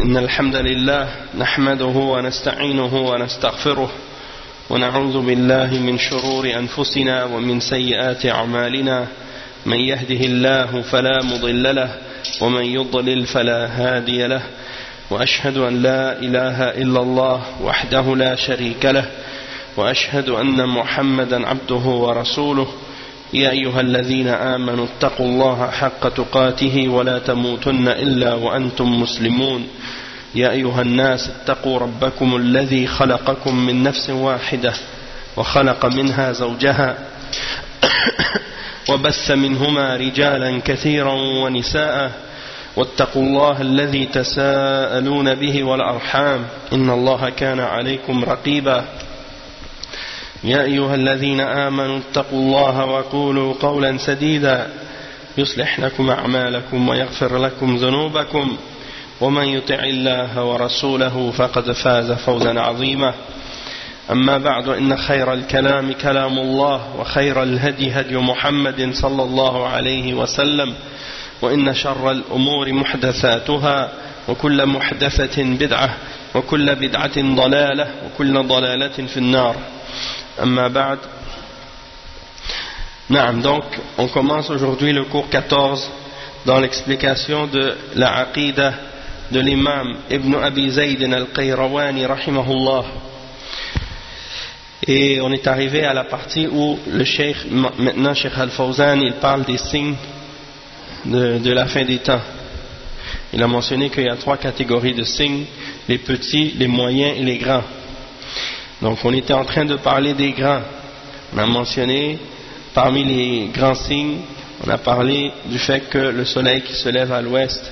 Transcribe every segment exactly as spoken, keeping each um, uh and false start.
إن الحمد لله نحمده ونستعينه ونستغفره ونعوذ بالله من شرور أنفسنا ومن سيئات أعمالنا من يهده الله فلا مضل له ومن يضلل فلا هادي له وأشهد أن لا إله إلا الله وحده لا شريك له وأشهد أن محمدا عبده ورسوله يا أيها الذين آمنوا اتقوا الله حق تقاته ولا تموتن إلا وأنتم مسلمون يا أيها الناس اتقوا ربكم الذي خلقكم من نفس واحدة وخلق منها زوجها وبث منهما رجالا كثيرا ونساء واتقوا الله الذي تساءلون به والأرحام إن الله كان عليكم رقيبا يا أيها الذين آمنوا اتقوا الله وقولوا قولا سديدا يصلح لكم أعمالكم ويغفر لكم ذنوبكم ومن يطع الله ورسوله فقد فاز فوزا عظيما أما بعد إن خير الكلام كلام الله وخير الهدي هدي محمد صلى الله عليه وسلم وإن شر الأمور محدثاتها وكل محدثة بدعة وكل بدعة ضلالة وكل ضلالة في النار. Amma ba'd. Naam, donc on commence aujourd'hui le cours quatorze dans l'explication de la aqida de l'imam Ibn Abi Zayd al-Qayrawani rahimahullah. Et on est arrivé à la partie où le cheikh, maintenant Cheikh Al-Fawzan, il parle des signes de, de la fin des temps. Il a mentionné qu'il y a trois catégories de signes: les petits, les moyens et les grands. Donc on était en train de parler des grands. On a mentionné parmi les grands signes, on a parlé du fait que le soleil qui se lève à l'ouest.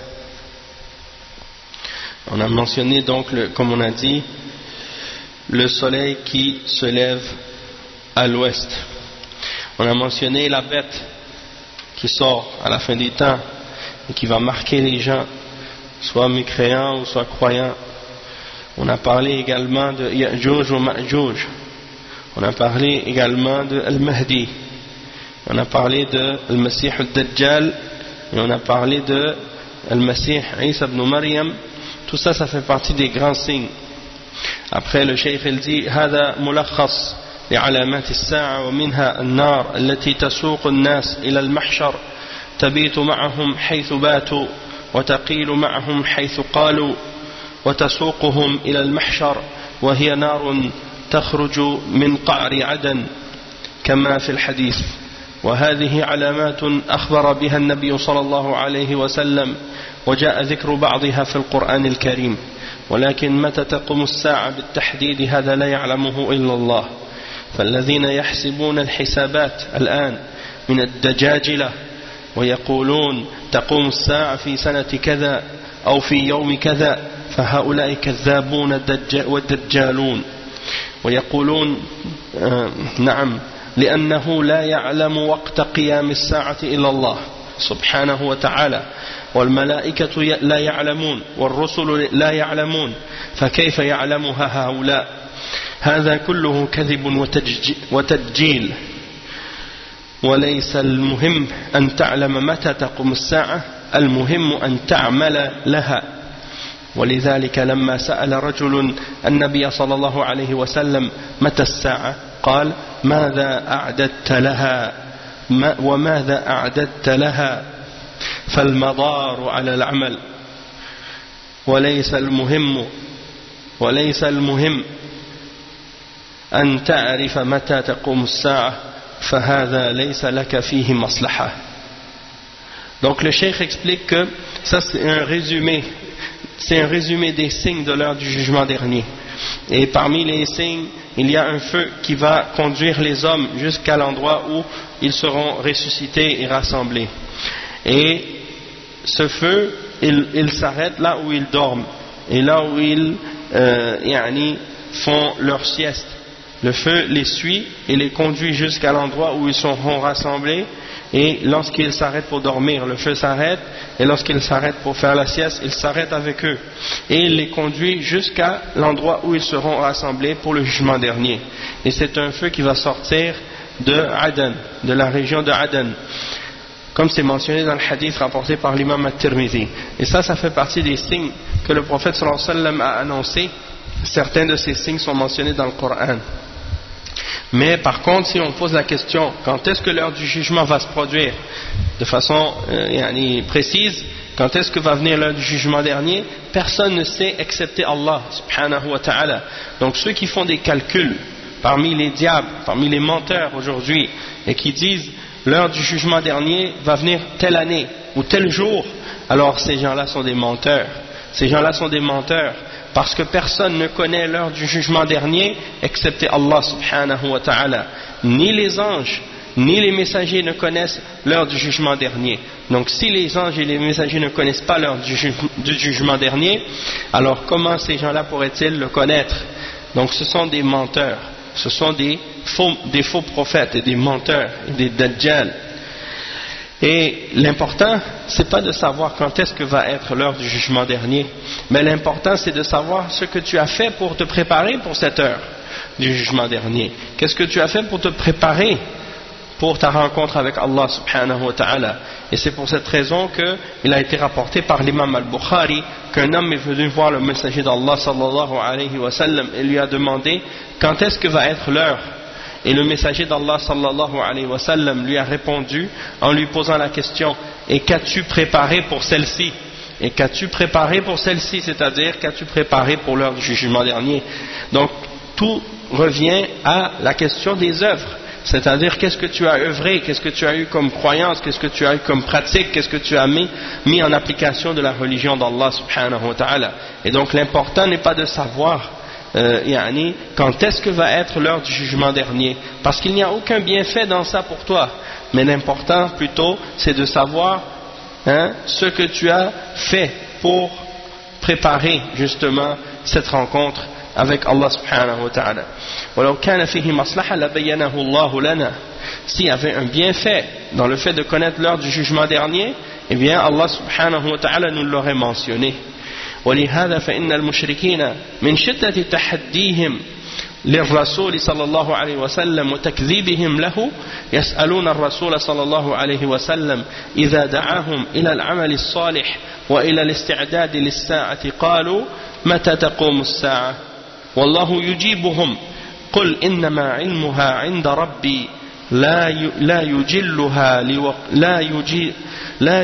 On a mentionné donc, le, comme on a dit, le soleil qui se lève à l'ouest. On a mentionné la bête qui sort à la fin des temps et qui va marquer les gens, soit mécréants ou soit croyants. On a parlé également de Ya'juj ou Ma'juj. On a parlé également de Al-Mahdi. On a parlé de Al-Masih al-Dajjal. Et on a parlé de Al-Masih Isa ibn Maryam. Tout ça, ça fait partie des grands signes. Après, le Cheikh il dit هذا ملخص لعلامات الساعة ومنها النار التي تسوق الناس إلى المحشر تبيت معهم حيث باتوا وتقيل معهم حيث قالوا وتسوقهم إلى المحشر وهي نار تخرج من قعر عدن كما في الحديث. وهذه علامات أخبر بها النبي صلى الله عليه وسلم وجاء ذكر بعضها في القرآن الكريم، ولكن متى تقوم الساعة بالتحديد هذا لا يعلمه إلا الله. فالذين يحسبون الحسابات الآن من الدجاجلة ويقولون تقوم الساعة في سنة كذا أو في يوم كذا فهؤلاء كذابون والدجالون. ويقولون آه نعم لأنه لا يعلم وقت قيام الساعة إلا الله سبحانه وتعالى، والملائكة لا يعلمون والرسل لا يعلمون، فكيف يعلمها هؤلاء؟ هذا كله كذب وتدجيل. وليس المهم أن تعلم متى تقوم الساعة، المهم أن تعمل لها. ولذلك لما سأل رجل النبي صلى الله عليه وسلم متى الساعة قال ماذا أعددت لها ما وماذا أعددت لها؟ فالمدار على العمل. وليس المهم وليس المهم أن تعرف متى تقوم الساعة فهذا ليس لك فيه مصلحة. Donc le cheikh explique que ça c'est un résumé c'est un résumé des signes de l'heure du jugement dernier. Et parmi les signes, il y a un feu qui va conduire les hommes jusqu'à l'endroit où ils seront ressuscités et rassemblés. Et ce feu, il, il s'arrête là où ils dorment et là où ils euh, yani, font leur sieste. Le feu les suit et les conduit jusqu'à l'endroit où ils seront rassemblés. Et lorsqu'ils s'arrêtent pour dormir, le feu s'arrête, et lorsqu'ils s'arrêtent pour faire la sieste, il s'arrête avec eux. Et il les conduit jusqu'à l'endroit où ils seront rassemblés pour le jugement dernier. Et c'est un feu qui va sortir de Aden, de la région de Aden. comme c'est mentionné dans le hadith rapporté par l'imam At-Tirmidhi. Et ça, ça fait partie des signes que le prophète sallallahu alayhi wa sallam a annoncé. Certains de ces signes sont mentionnés dans le Coran. Mais par contre, si on pose la question, quand est-ce que l'heure du jugement va se produire de façon euh, yani, précise, quand est-ce que va venir l'heure du jugement dernier, personne ne sait excepté Allah subhanahu wa ta'ala. Donc ceux qui font des calculs parmi les diables, parmi les menteurs aujourd'hui, et qui disent l'heure du jugement dernier va venir telle année ou tel jour, alors ces gens-là sont des menteurs. Ces gens-là sont des menteurs parce que personne ne connaît l'heure du jugement dernier excepté Allah subhanahu wa ta'ala. Ni les anges ni les messagers ne connaissent l'heure du jugement dernier. Donc si les anges et les messagers ne connaissent pas l'heure du, ju du jugement dernier, alors comment ces gens-là pourraient-ils le connaître? Donc ce sont des menteurs, ce sont des faux, des faux prophètes et des menteurs et des dajjal. Et l'important, c'est pas de savoir quand est-ce que va être l'heure du jugement dernier, mais l'important c'est de savoir ce que tu as fait pour te préparer pour cette heure du jugement dernier. Qu'est-ce que tu as fait pour te préparer pour ta rencontre avec Allah subhanahu wa ta'ala? Et c'est pour cette raison qu'il a été rapporté par l'imam al-Bukhari qu'un homme est venu voir le messager d'Allah sallallahu alayhi wa sallam et lui a demandé quand est-ce que va être l'heure. Et le messager d'Allah sallallahu alayhi wa sallam lui a répondu en lui posant la question: et qu'as-tu préparé pour celle-ci? Et qu'as-tu préparé pour celle-ci? C'est-à-dire qu'as-tu préparé pour l'heure du jugement dernier? Donc tout revient à la question des œuvres. C'est-à-dire qu'est-ce que tu as œuvré, qu'est-ce que tu as eu comme croyance, qu'est-ce que tu as eu comme pratique, qu'est-ce que tu as mis, mis en application de la religion d'Allah subhanahu wa ta'ala. Et donc l'important n'est pas de savoir euh, yani, quand est-ce que va être l'heure du jugement dernier, parce qu'il n'y a aucun bienfait dans ça pour toi. Mais l'important plutôt c'est de savoir hein, ce que tu as fait pour préparer justement cette rencontre avec Allah subhanahu wa ta'ala. وَلَوْ كَانَ فِيهِ مَصْلَحَةً لَبَيَّنَهُ اللَّهُ لَنَا. S'il y avait un bienfait dans le fait de connaître l'heure du jugement dernier, eh bien Allah subhanahu wa ta'ala nous l'aurait mentionné. وَلِهَذَا فَإِنَّ الْمُشْرِكِينَ مِنْ شِدَّةِ تَحَدِّيهِمْ للرسول صلى الله عليه وسلم وتكذيبهم له يسألون الرسول صلى الله عليه وسلم إذا دعاهم إلى العمل الصالح وإلى الاستعداد للساعة قالوا متى تقوم الساعة والله يجيبهم قل إنما علمها عند ربي لا لا يجلها لوق لا يجي لا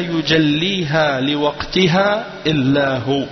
يجليها لوقتها إلا هو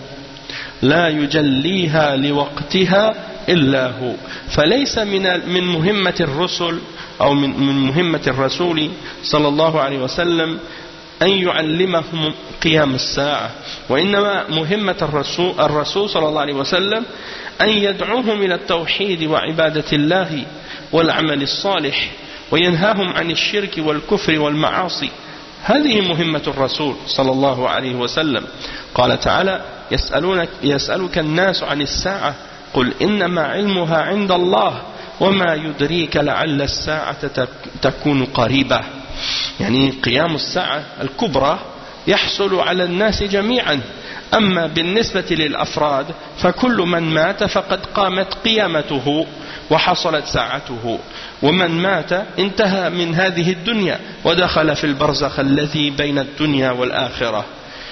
لا يجليها لوقتها إلا هو فليس من من مهمة الرسل أو من من مهمة الرسول صلى الله عليه وسلم أن يعلمهم قيام الساعة وإنما مهمة الرسول الرسول صلى الله عليه وسلم أن يدعوهم إلى التوحيد وعبادة الله والعمل الصالح وينهاهم عن الشرك والكفر والمعاصي. هذه مهمة الرسول صلى الله عليه وسلم. قال تعالى: يسألونك يسألك الناس عن الساعة قل إنما علمها عند الله وما يدريك لعل الساعة تكون قريبة. يعني قيام الساعة الكبرى يحصل على الناس جميعا، أما بالنسبة للأفراد فكل من مات فقد قامت قيامته وحصلت ساعته، ومن مات انتهى من هذه الدنيا ودخل في البرزخ الذي بين الدنيا والآخرة.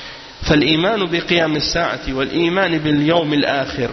فالإيمان بقيام الساعة والإيمان باليوم الآخر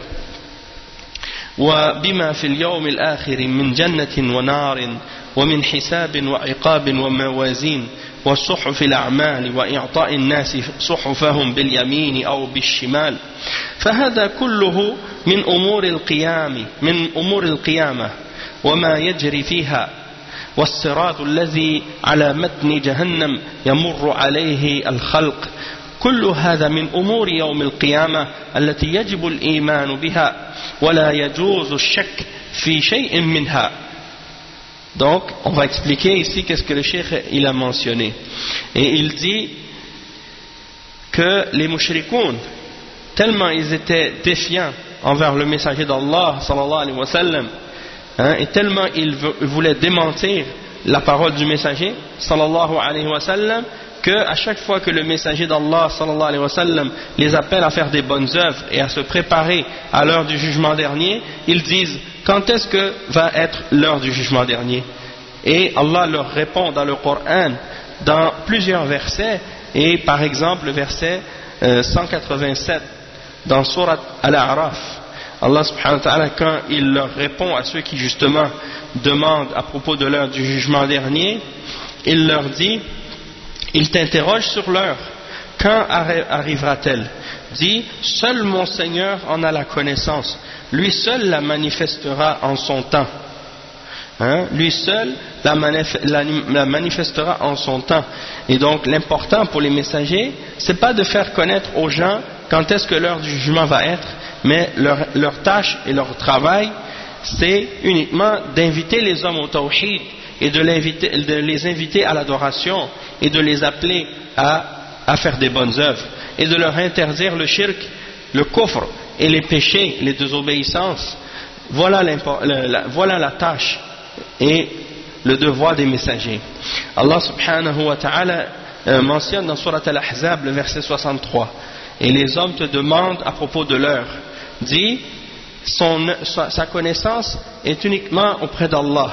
وبما في اليوم الآخر من جنة ونار ومن حساب وعقاب وموازين وصحف الأعمال وإعطاء الناس صحفهم باليمين أو بالشمال، فهذا كله من أمور القيام من أمور القيامة وما يجري فيها، والصراط الذي على متن جهنم يمر عليه الخلق، كل هذا من أمور يوم القيامة التي يجب الإيمان بها ولا يجوز الشك في شيء منها. Donc, on va expliquer ici qu'est-ce que le cheikh il a mentionné. Et il dit que les mushrikoun, tellement ils étaient défiants envers le messager d'Allah sallallahu alayhi wa sallam, hein, et tellement ils voulaient démentir la parole du messager sallallahu alayhi wa sallam, qu'à chaque fois que le messager d'Allah sallallahu alayhi wa sallam les appelle à faire des bonnes œuvres et à se préparer à l'heure du jugement dernier, ils disent: quand est-ce que va être l'heure du jugement dernier? Et Allah leur répond dans le Coran dans plusieurs versets, et par exemple le verset euh, cent quatre-vingt-sept dans Surat Al-A'raf, Allah subhanahu wa ta'ala, quand il leur répond à ceux qui justement demandent à propos de l'heure du jugement dernier, il leur dit, il t'interroge sur l'heure, quand arrivera-t-elle? Dit, seul mon Seigneur en a la connaissance, lui seul la manifestera en son temps. Hein? Lui seul la, manif la, la manifestera en son temps. Et donc l'important pour les messagers, c'est pas de faire connaître aux gens quand est-ce que l'heure du jugement va être, mais leur, leur tâche et leur travail, c'est uniquement d'inviter les hommes au tawhid et de, de les inviter à l'adoration et de les appeler à, à faire des bonnes œuvres et de leur interdire le shirk, le kufr et les péchés, les désobéissances. Voilà, la, voilà la tâche et le devoir des messagers. Allah subhanahu wa ta'ala euh, mentionne dans Surat Al-Ahzab le verset soixante-trois, et les hommes te demandent à propos de l'heure, dit, son, sa, sa connaissance est uniquement auprès d'Allah,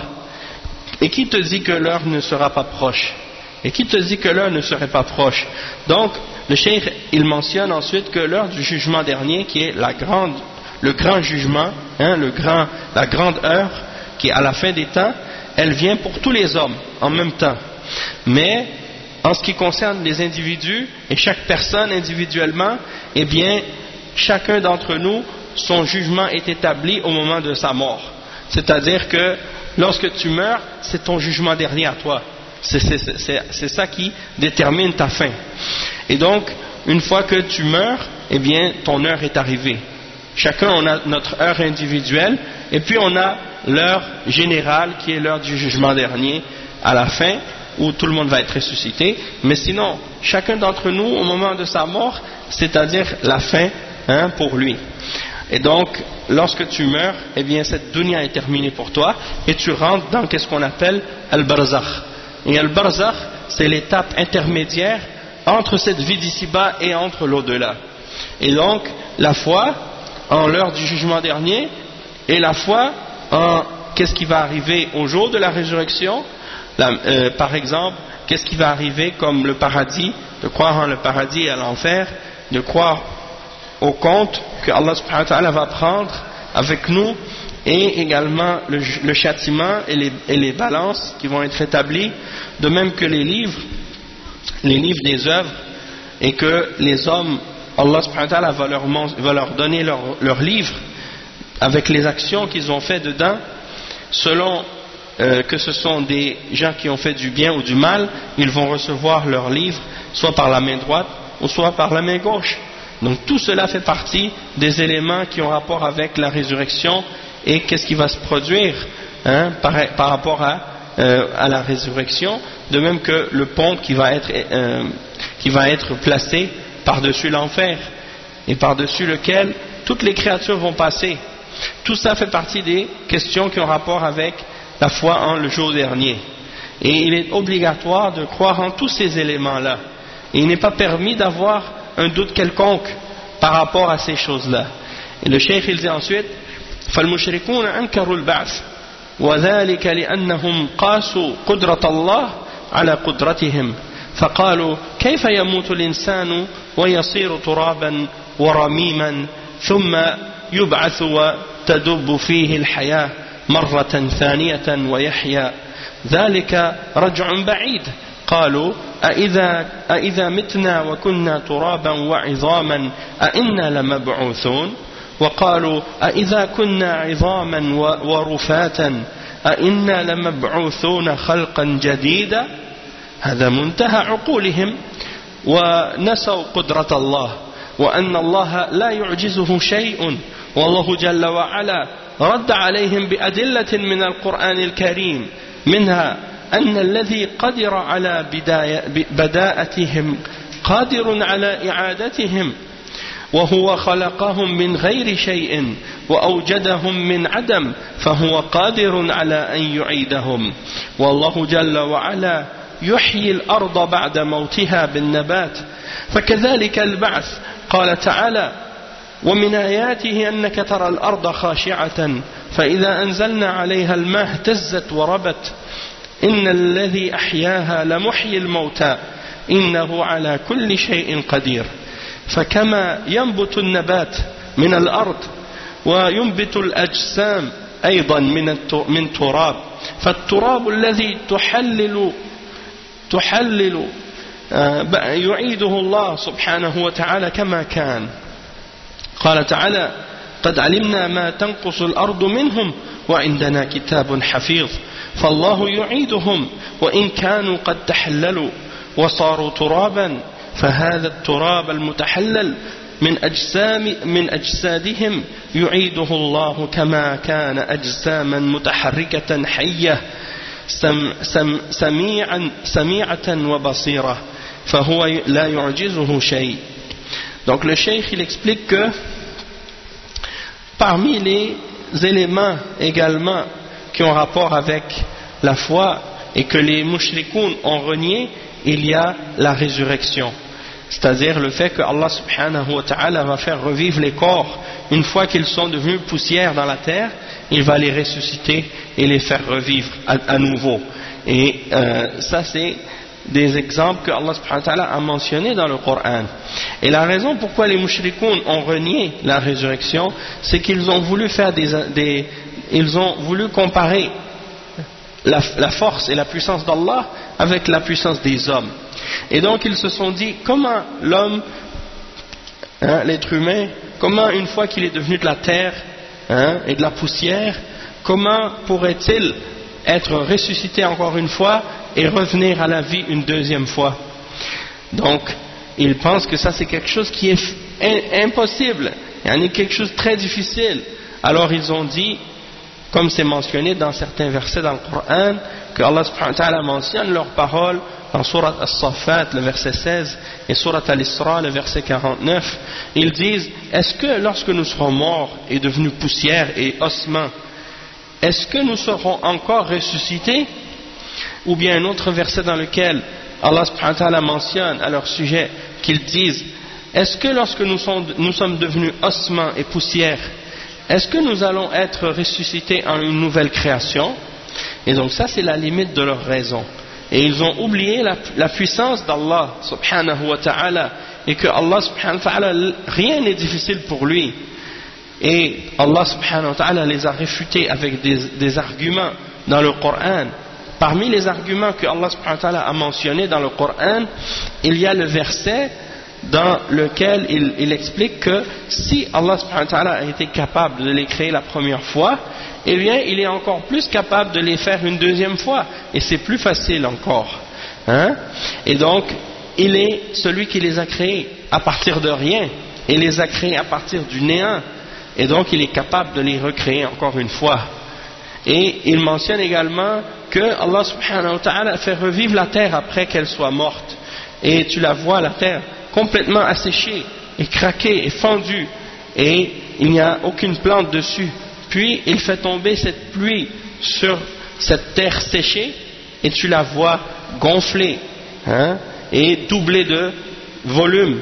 et qui te dit que l'heure ne sera pas proche? Et qui te dit que l'heure ne serait pas proche? Donc le cheikh il mentionne ensuite que l'heure du jugement dernier, qui est la grande, le grand jugement, hein, le grand, la grande heure qui est à la fin des temps, elle vient pour tous les hommes en même temps. Mais en ce qui concerne les individus et chaque personne individuellement, eh bien chacun d'entre nous, son jugement est établi au moment de sa mort. C'est-à-dire que lorsque tu meurs, c'est ton jugement dernier à toi. C'est ça qui détermine ta fin. Et donc, une fois que tu meurs, eh bien ton heure est arrivée. Chacun on a notre heure individuelle, et puis on a l'heure générale qui est l'heure du jugement dernier à la fin, où tout le monde va être ressuscité. Mais sinon, chacun d'entre nous au moment de sa mort, c'est-à-dire la fin, hein, pour lui. Et donc, lorsque tu meurs, eh bien cette dunya est terminée pour toi, et tu rentres dans ce qu'on appelle al-barzakh. Et al-barzakh, c'est l'étape intermédiaire entre cette vie d'ici-bas et entre l'au-delà. Et donc, la foi en l'heure du jugement dernier, et la foi en qu'est-ce qui va arriver au jour de la résurrection, la, euh, par exemple, qu'est-ce qui va arriver comme le paradis, de croire en le paradis et à l'enfer, de croire au compte que Allah subhanahu wa ta'ala va prendre avec nous, et également le, le châtiment et les, et les balances qui vont être établies, de même que les livres, les livres des œuvres, et que les hommes, Allah subhanahu wa ta'ala va leur, va leur donner leur, leur livre avec les actions qu'ils ont fait dedans, selon euh, que ce sont des gens qui ont fait du bien ou du mal, ils vont recevoir leur livre soit par la main droite ou soit par la main gauche. Donc tout cela fait partie des éléments qui ont rapport avec la résurrection et qu'est-ce qui va se produire, hein, par, par rapport à, euh, à la résurrection, de même que le pont qui va être, euh, qui va être placé par-dessus l'enfer et par-dessus lequel toutes les créatures vont passer. Tout ça fait partie des questions qui ont rapport avec la foi en le jour dernier. Et il est obligatoire de croire en tous ces éléments-là. Et il n'est pas permis d'avoir un doute quelconque par rapport à ces choses-là. Et le cheikh il dit ensuite, فالمشركون أنكروا البعث وذلك لأنهم قاسوا قدرة الله على قدرتهم فقالوا كيف يموت الإنسان ويصير ترابا ورميما ثم يبعث وتدب فيه الحياة مرة ثانية ويحيا ذلك رجع بعيد قالوا أإذا, أإذا متنا وكنا ترابا وعظاما أإنا لمبعوثون وقالوا أإذا كنا عظاما ورفاتا أإنا لمبعوثون خلقا جديدا هذا منتهى عقولهم ونسوا قدرة الله وأن الله لا يعجزه شيء والله جل وعلا رد عليهم بأدلة من القرآن الكريم منها أن الذي قدر على بداءتهم قادر على إعادتهم وهو خلقهم من غير شيء وأوجدهم من عدم فهو قادر على أن يعيدهم والله جل وعلا يحيي الأرض بعد موتها بالنبات فكذلك البعث قال تعالى ومن آياته أنك ترى الأرض خاشعة فإذا أنزلنا عليها الماء اهتزت وربت إن الذي أحياها لمحيي الموتى إنه على كل شيء قدير فكما ينبت النبات من الأرض وينبت الأجسام أيضا من من تراب فالتراب الذي تحلل تحلل يعيده الله سبحانه وتعالى كما كان قال تعالى قد علمنا ما تنقص الأرض منهم وعندنا كتاب حفيظ فالله يعيدهم وإن كانوا قد تحللوا وصاروا ترابا فهذا التراب المتحلل من أجسام من أجسادهم يعيده الله كما كان أجساما متحركة حية سم سم سميعا سميعة وبصيرة فهو لا يعجزه شيء. Donc le cheikh il explique que parmi les éléments également qui ont rapport avec la foi et que les mushrikoun ont renié, il y a la résurrection, c'est-à-dire le fait que Allah subhanahu wa ta'ala va faire revivre les corps une fois qu'ils sont devenus poussière dans la terre, il va les ressusciter et les faire revivre à, à nouveau. Et euh, ça c'est des exemples que Allah subhanahu wa ta'ala a mentionnés dans le Coran. Et la raison pourquoi les mushrikoun ont renié la résurrection, c'est qu'ils ont voulu faire des, des ils ont voulu comparer la, la force et la puissance d'Allah avec la puissance des hommes. Et donc ils se sont dit, comment l'homme, hein, l'être humain, comment une fois qu'il est devenu de la terre, hein, et de la poussière, comment pourrait-il être ressuscité encore une fois et revenir à la vie une deuxième fois? Donc ils pensent que ça c'est quelque chose qui est impossible, il y a quelque chose de très difficile. Alors ils ont dit, comme c'est mentionné dans certains versets dans le Coran, que Allah subhanahu wa ta'ala mentionne leurs paroles dans Surat As-Saffat, le verset seize, et Surat Al-Isra, le verset quarante-neuf. Ils disent, est-ce que lorsque nous serons morts et devenus poussière et ossements, est-ce que nous serons encore ressuscités? Ou bien un autre verset dans lequel Allah subhanahu wa ta'ala mentionne à leur sujet qu'ils disent, est-ce que lorsque nous sommes, nous sommes devenus ossements et poussière, est-ce que nous allons être ressuscités en une nouvelle création? Et donc ça c'est la limite de leur raison. Et ils ont oublié la, la puissance d'Allah subhanahu wa ta'ala, et que Allah subhanahu wa ta'ala, rien n'est difficile pour lui. Et Allah subhanahu wa ta'ala les a réfutés avec des, des arguments dans le Coran. Parmi les arguments que Allah subhanahu wa ta'ala a mentionnés dans le Coran, il y a le verset dans lequel il, il explique que si Allah subhanahu wa ta'ala a été capable de les créer la première fois, eh bien il est encore plus capable de les faire une deuxième fois, et c'est plus facile encore, hein? Et donc il est celui qui les a créés à partir de rien, et les a créés à partir du néant, et donc il est capable de les recréer encore une fois. Et il mentionne également que Allah subhanahu wa ta'ala fait revivre la terre après qu'elle soit morte, et tu la vois, la terre complètement asséchée et craquée et fendue, et il n'y a aucune plante dessus. Puis il fait tomber cette pluie sur cette terre séchée, et tu la vois gonfler, hein, et doubler de volume,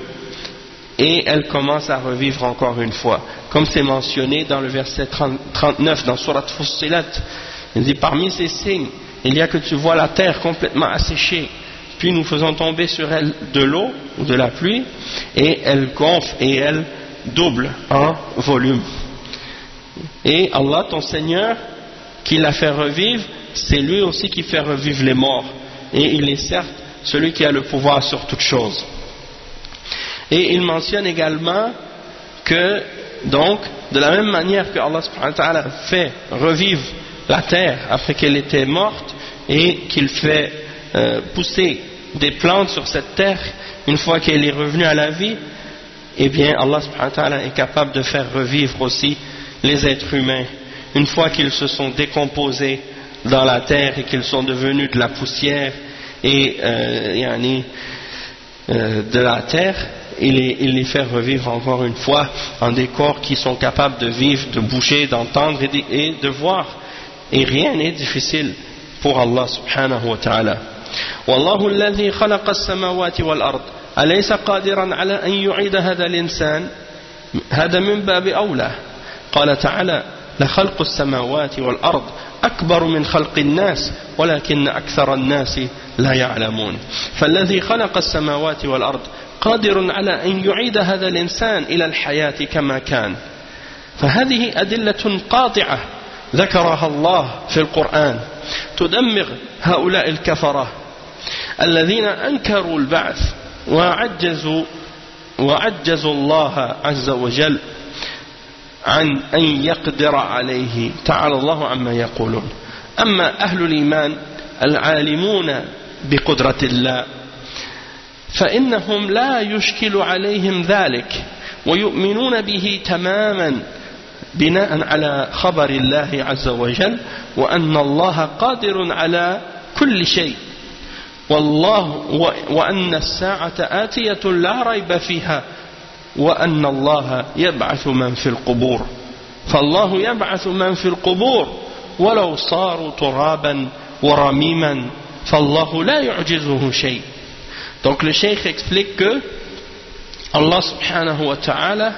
et elle commence à revivre encore une fois, comme c'est mentionné dans le verset trente-neuf dans Surat Fussilat. Il dit, parmi ces signes, il y a que tu vois la terre complètement asséchée, puis nous faisons tomber sur elle de l'eau ou de la pluie, et elle gonfle et elle double en volume. Et Allah, ton Seigneur, qui l'a fait revivre, c'est lui aussi qui fait revivre les morts, et il est certes celui qui a le pouvoir sur toutes choses. Et il mentionne également que, donc, de la même manière que Allah subhanahu wa ta'ala fait revivre la terre après qu'elle était morte, et qu'il fait euh, pousser des plantes sur cette terre une fois qu'elle est revenue à la vie, eh bien Allah subhanahu wa ta'ala est capable de faire revivre aussi les êtres humains une fois qu'ils se sont décomposés dans la terre et qu'ils sont devenus de la poussière et euh, yani, euh, de la terre. Il les, il les fait revivre encore une fois en des corps qui sont capables de vivre, de bouger, d'entendre et de, et de voir, et rien n'est difficile pour Allah subhanahu wa ta'ala. والله الذي خلق السماوات والأرض أليس قادرا على أن يعيد هذا الإنسان هذا من باب أولى قال تعالى لخلق السماوات والأرض أكبر من خلق الناس ولكن أكثر الناس لا يعلمون فالذي خلق السماوات والأرض قادر على أن يعيد هذا الإنسان إلى الحياة كما كان فهذه أدلة قاطعة ذكرها الله في القرآن تدمر هؤلاء الكفرة الذين أنكروا البعث وعجزوا وعجزوا الله عز وجل عن أن يقدر عليه تعالى الله عما يقولون أما أهل الإيمان العالمون بقدرة الله فإنهم لا يشكل عليهم ذلك ويؤمنون به تماما بناء على خبر الله عز وجل وأن الله قادر على كل شيء والله وأن الساعة آتية لا ريب فيها وأن الله يبعث من في القبور فالله يبعث من في القبور ولو صاروا ترابا ورميما فالله لا يعجزه شيء. Donc le cheikh explique que Allah subhanahu wa ta'ala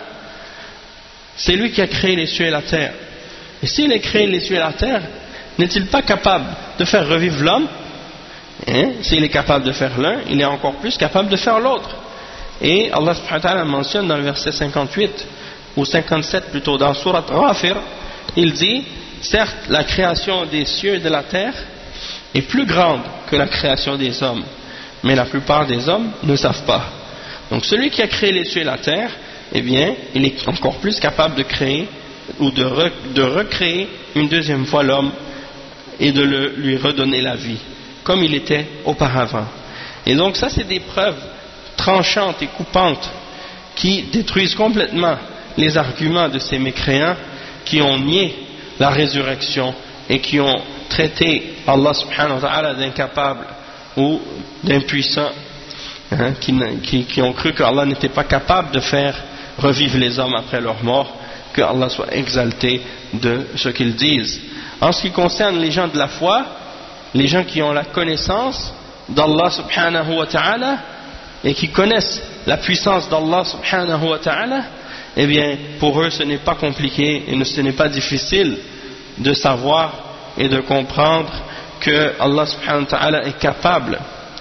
c'est lui qui a créé les cieux et la terre et s'il a créé les cieux et la terre n'est-il pas capable de faire revivre l'homme hein? S'il est capable de faire l'un il est encore plus capable de faire l'autre. Et Allah subhanahu wa ta'ala mentionne dans le verset cinquante-huit ou cinquante-sept plutôt dans Surat Ghafir, il dit certes la création des cieux et de la terre est plus grande que la création des hommes mais la plupart des hommes ne savent pas. Donc celui qui a créé les cieux et la terre eh bien il est encore plus capable de créer ou de, re, de recréer une deuxième fois l'homme et de le, lui redonner la vie comme il était auparavant. Et donc ça c'est des preuves tranchantes et coupantes qui détruisent complètement les arguments de ces mécréants qui ont nié la résurrection et qui ont traité Allah subhanahu wa ta'ala d'incapable ou d'impuissant hein, qui, qui, qui ont cru que Allah n'était pas capable de faire revivre les hommes après leur mort, que Allah soit exalté de ce qu'ils disent. En ce qui concerne les gens de la foi, les gens qui ont la connaissance d'Allah subhanahu wa ta'ala et qui connaissent la puissance d'Allah subhanahu wa ta'ala, eh bien pour eux ce n'est pas compliqué et ce n'est pas difficile de savoir et de comprendre que Allah subhanahu wa ta'ala est capable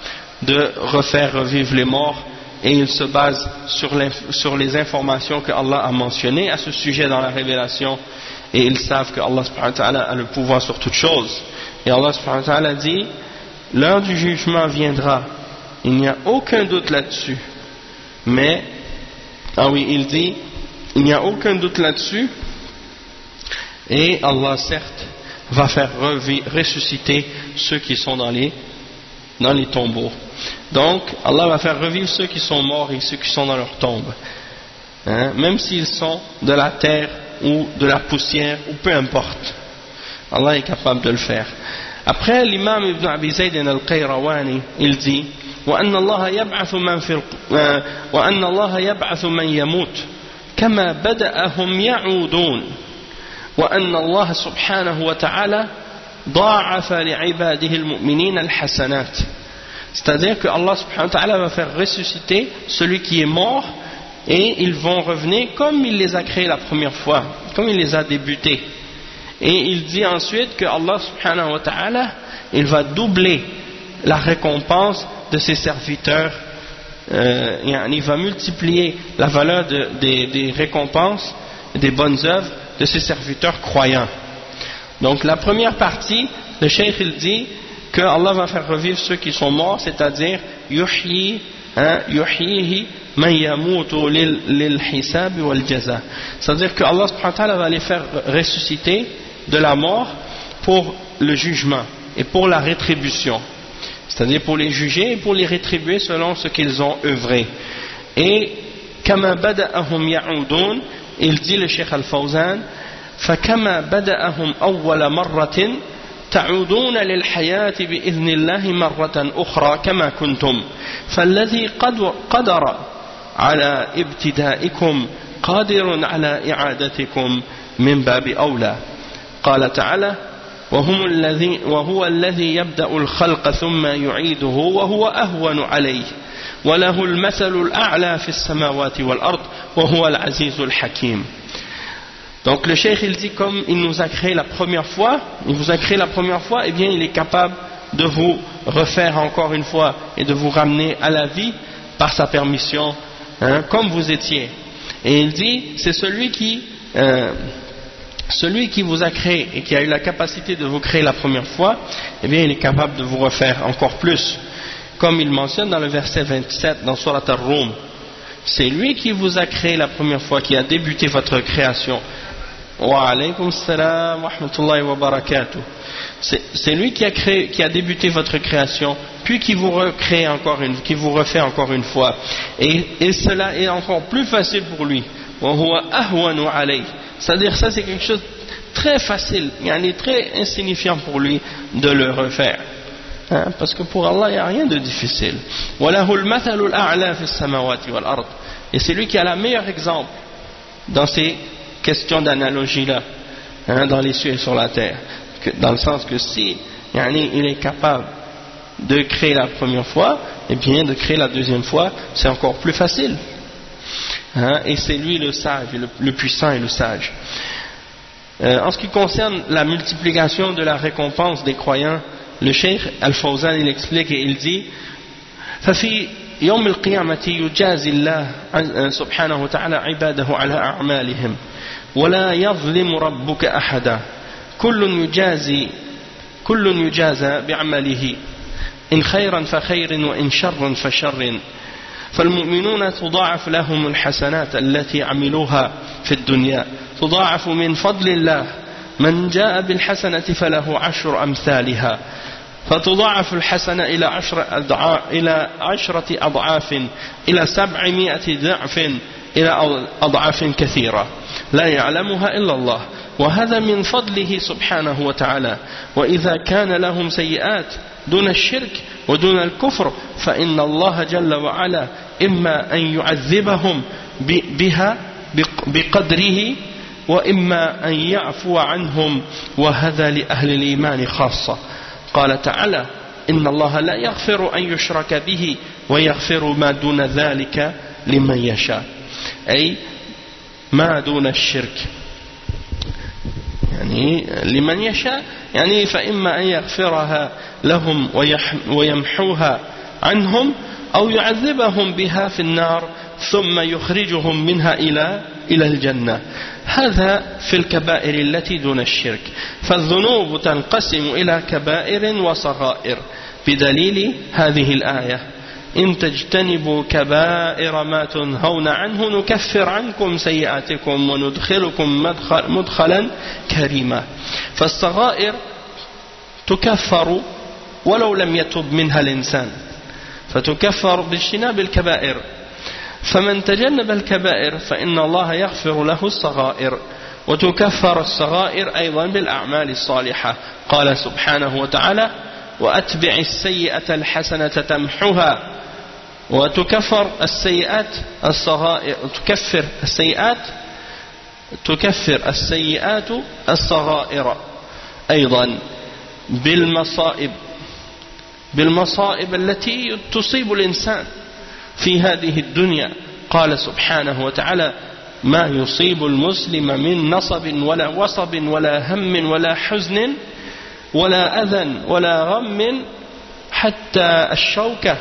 de refaire revivre les morts et ils se basent sur, sur les informations que Allah a mentionnées à ce sujet dans la révélation et ils savent que Allah subhanahu wa ta'ala a le pouvoir sur toutes choses. Et Allah subhanahu wa ta'ala dit l'heure du jugement viendra, il n'y a aucun doute là-dessus, mais ah oui il dit il n'y a aucun doute là-dessus et Allah certes va faire ressusciter ceux qui sont dans les, dans les tombeaux. Donc Allah va faire revivre ceux qui sont morts et ceux qui sont dans leur tombe hein, même s'ils sont de la terre ou de la poussière ou peu importe, Allah est capable de le faire. Après l'imam Ibn Abi Zayd al-Qayrawani il dit وأن الله يبعث من في وأن الله يبعث من يموت كما بدأهم يعودون وأن الله سبحانه وتعالى ضاعف لعباده المؤمنين الحسنات. C'est-à-dire que Allah subhanahu wa ta'ala va faire ressusciter celui qui est mort et ils vont revenir comme il les a créés la première fois, comme il les a débutés. Et il dit ensuite que Allah subhanahu wa ta'ala il va doubler la récompense de ses serviteurs, euh, il va multiplier la valeur de, des, des récompenses, des bonnes œuvres de ses serviteurs croyants. Donc la première partie, le cheikh il dit que Allah va faire revivre ceux qui sont morts, c'est-à-dire yuhyi yuhyihi man yamutu lil hisab wal jaza. C'est-à-dire que Allah subhanahu wa ta'ala va les faire ressusciter de la mort pour le jugement et pour la rétribution. C'est-à-dire pour les juger et pour les rétribuer selon ce qu'ils ont œuvré. Et kama bada'ahum ya'udun, il dit le Cheikh Al-Fawzan, فكما بدأهم أول مرة تعودون للحياة بإذن الله مرة أخرى كما كنتم فالذي قدر على ابتدائكم قادر على إعادتكم من باب أولى. قال تعالى وهم الذي وهو الذي يبدأ الخلق ثم يعيده وهو أهون عليه وله المثل الأعلى في السماوات والأرض وهو العزيز الحكيم. Donc le cheikh il dit, comme il nous a créé la première fois, il vous a créé la première fois, eh bien il est capable de vous refaire encore une fois et de vous ramener à la vie par sa permission, hein, comme vous étiez. Et il dit, c'est celui qui euh, celui qui vous a créé et qui a eu la capacité de vous créer la première fois, eh bien il est capable de vous refaire encore plus, comme il mentionne dans le verset vingt-sept dans Surat Ar-Rum. C'est lui qui vous a créé la première fois, qui a débuté votre création. Wa alaykum salam wa rahmatullahi wa barakatuh. C'est lui qui a créé, qui a débuté votre création, puis qui vous recrée encore une, qui vous refait encore une fois. Et, et cela est encore plus facile pour lui. Wa huwa ahwanu alayhi. C'est-à-dire ça c'est quelque chose de très facile, yani très insignifiant pour lui de le refaire. Hein, parce que pour Allah il n'y a rien de difficile. Walahul mathalul a'la fis samawati wal ard. Et c'est lui qui a le meilleur exemple dans ces questions d'analogie là, hein, dans les cieux et sur la terre. Que, dans le sens que si yani, il est capable de créer la première fois, et bien de créer la deuxième fois, c'est encore plus facile. Hein, et c'est lui le sage, le, le puissant et le sage. Euh, en ce qui concerne la multiplication de la récompense des croyants, le cheikh Al-Fawzan il explique et il dit ففي يوم القيامة يجازي الله سبحانه وتعالى عباده على أعمالهم ولا يظلم ربك أحدا كل يجازي كل يجازى بعمله إن خيرا فخير وإن شر فشر فالمؤمنون تضاعف لهم الحسنات التي عملوها في الدنيا تضاعف من فضل الله من جاء بالحسنة فله عشر أمثالها فتضاعف الحسنة إلى عشر أضعاف إلى عشرة أضعاف إلى سبعمائة ضعف إلى أضعاف كثيرة لا يعلمها إلا الله وهذا من فضله سبحانه وتعالى وإذا كان لهم سيئات دون الشرك ودون الكفر فإن الله جل وعلا إما أن يعذبهم بها بقدره وإما أن يعفو عنهم وهذا لأهل الإيمان خاصة قال تعالى إن الله لا يغفر أن يشرك به ويغفر ما دون ذلك لمن يشاء أي ما دون الشرك يعني لمن يشاء يعني فإما أن يغفرها لهم ويمحوها عنهم أو يعذبهم بها في النار ثم يخرجهم منها إلى إلى الجنة هذا في الكبائر التي دون الشرك فالذنوب تنقسم إلى كبائر وصغائر بدليل هذه الآية إن تجتنبوا كبائر ما تنهون عنه نكفر عنكم سيئاتكم وندخلكم مدخل مدخلا كريما فالصغائر تكفر ولو لم يتب منها الإنسان فتكفر باجتناب الكبائر فمن تجنب الكبائر فإن الله يغفر له الصغائر وتكفر الصغائر أيضا بالأعمال الصالحة قال سبحانه وتعالى وأتبع السيئة الحسنة تمحها وتكفر السيئات الصغائر تكفر السيئات تكفر السيئات الصغائر أيضا بالمصائب بالمصائب التي تصيب الإنسان في هذه الدنيا قال سبحانه وتعالى ما يصيب المسلم من نصب ولا وصب ولا هم ولا حزن ولا أذى ولا غم حتى الشوكة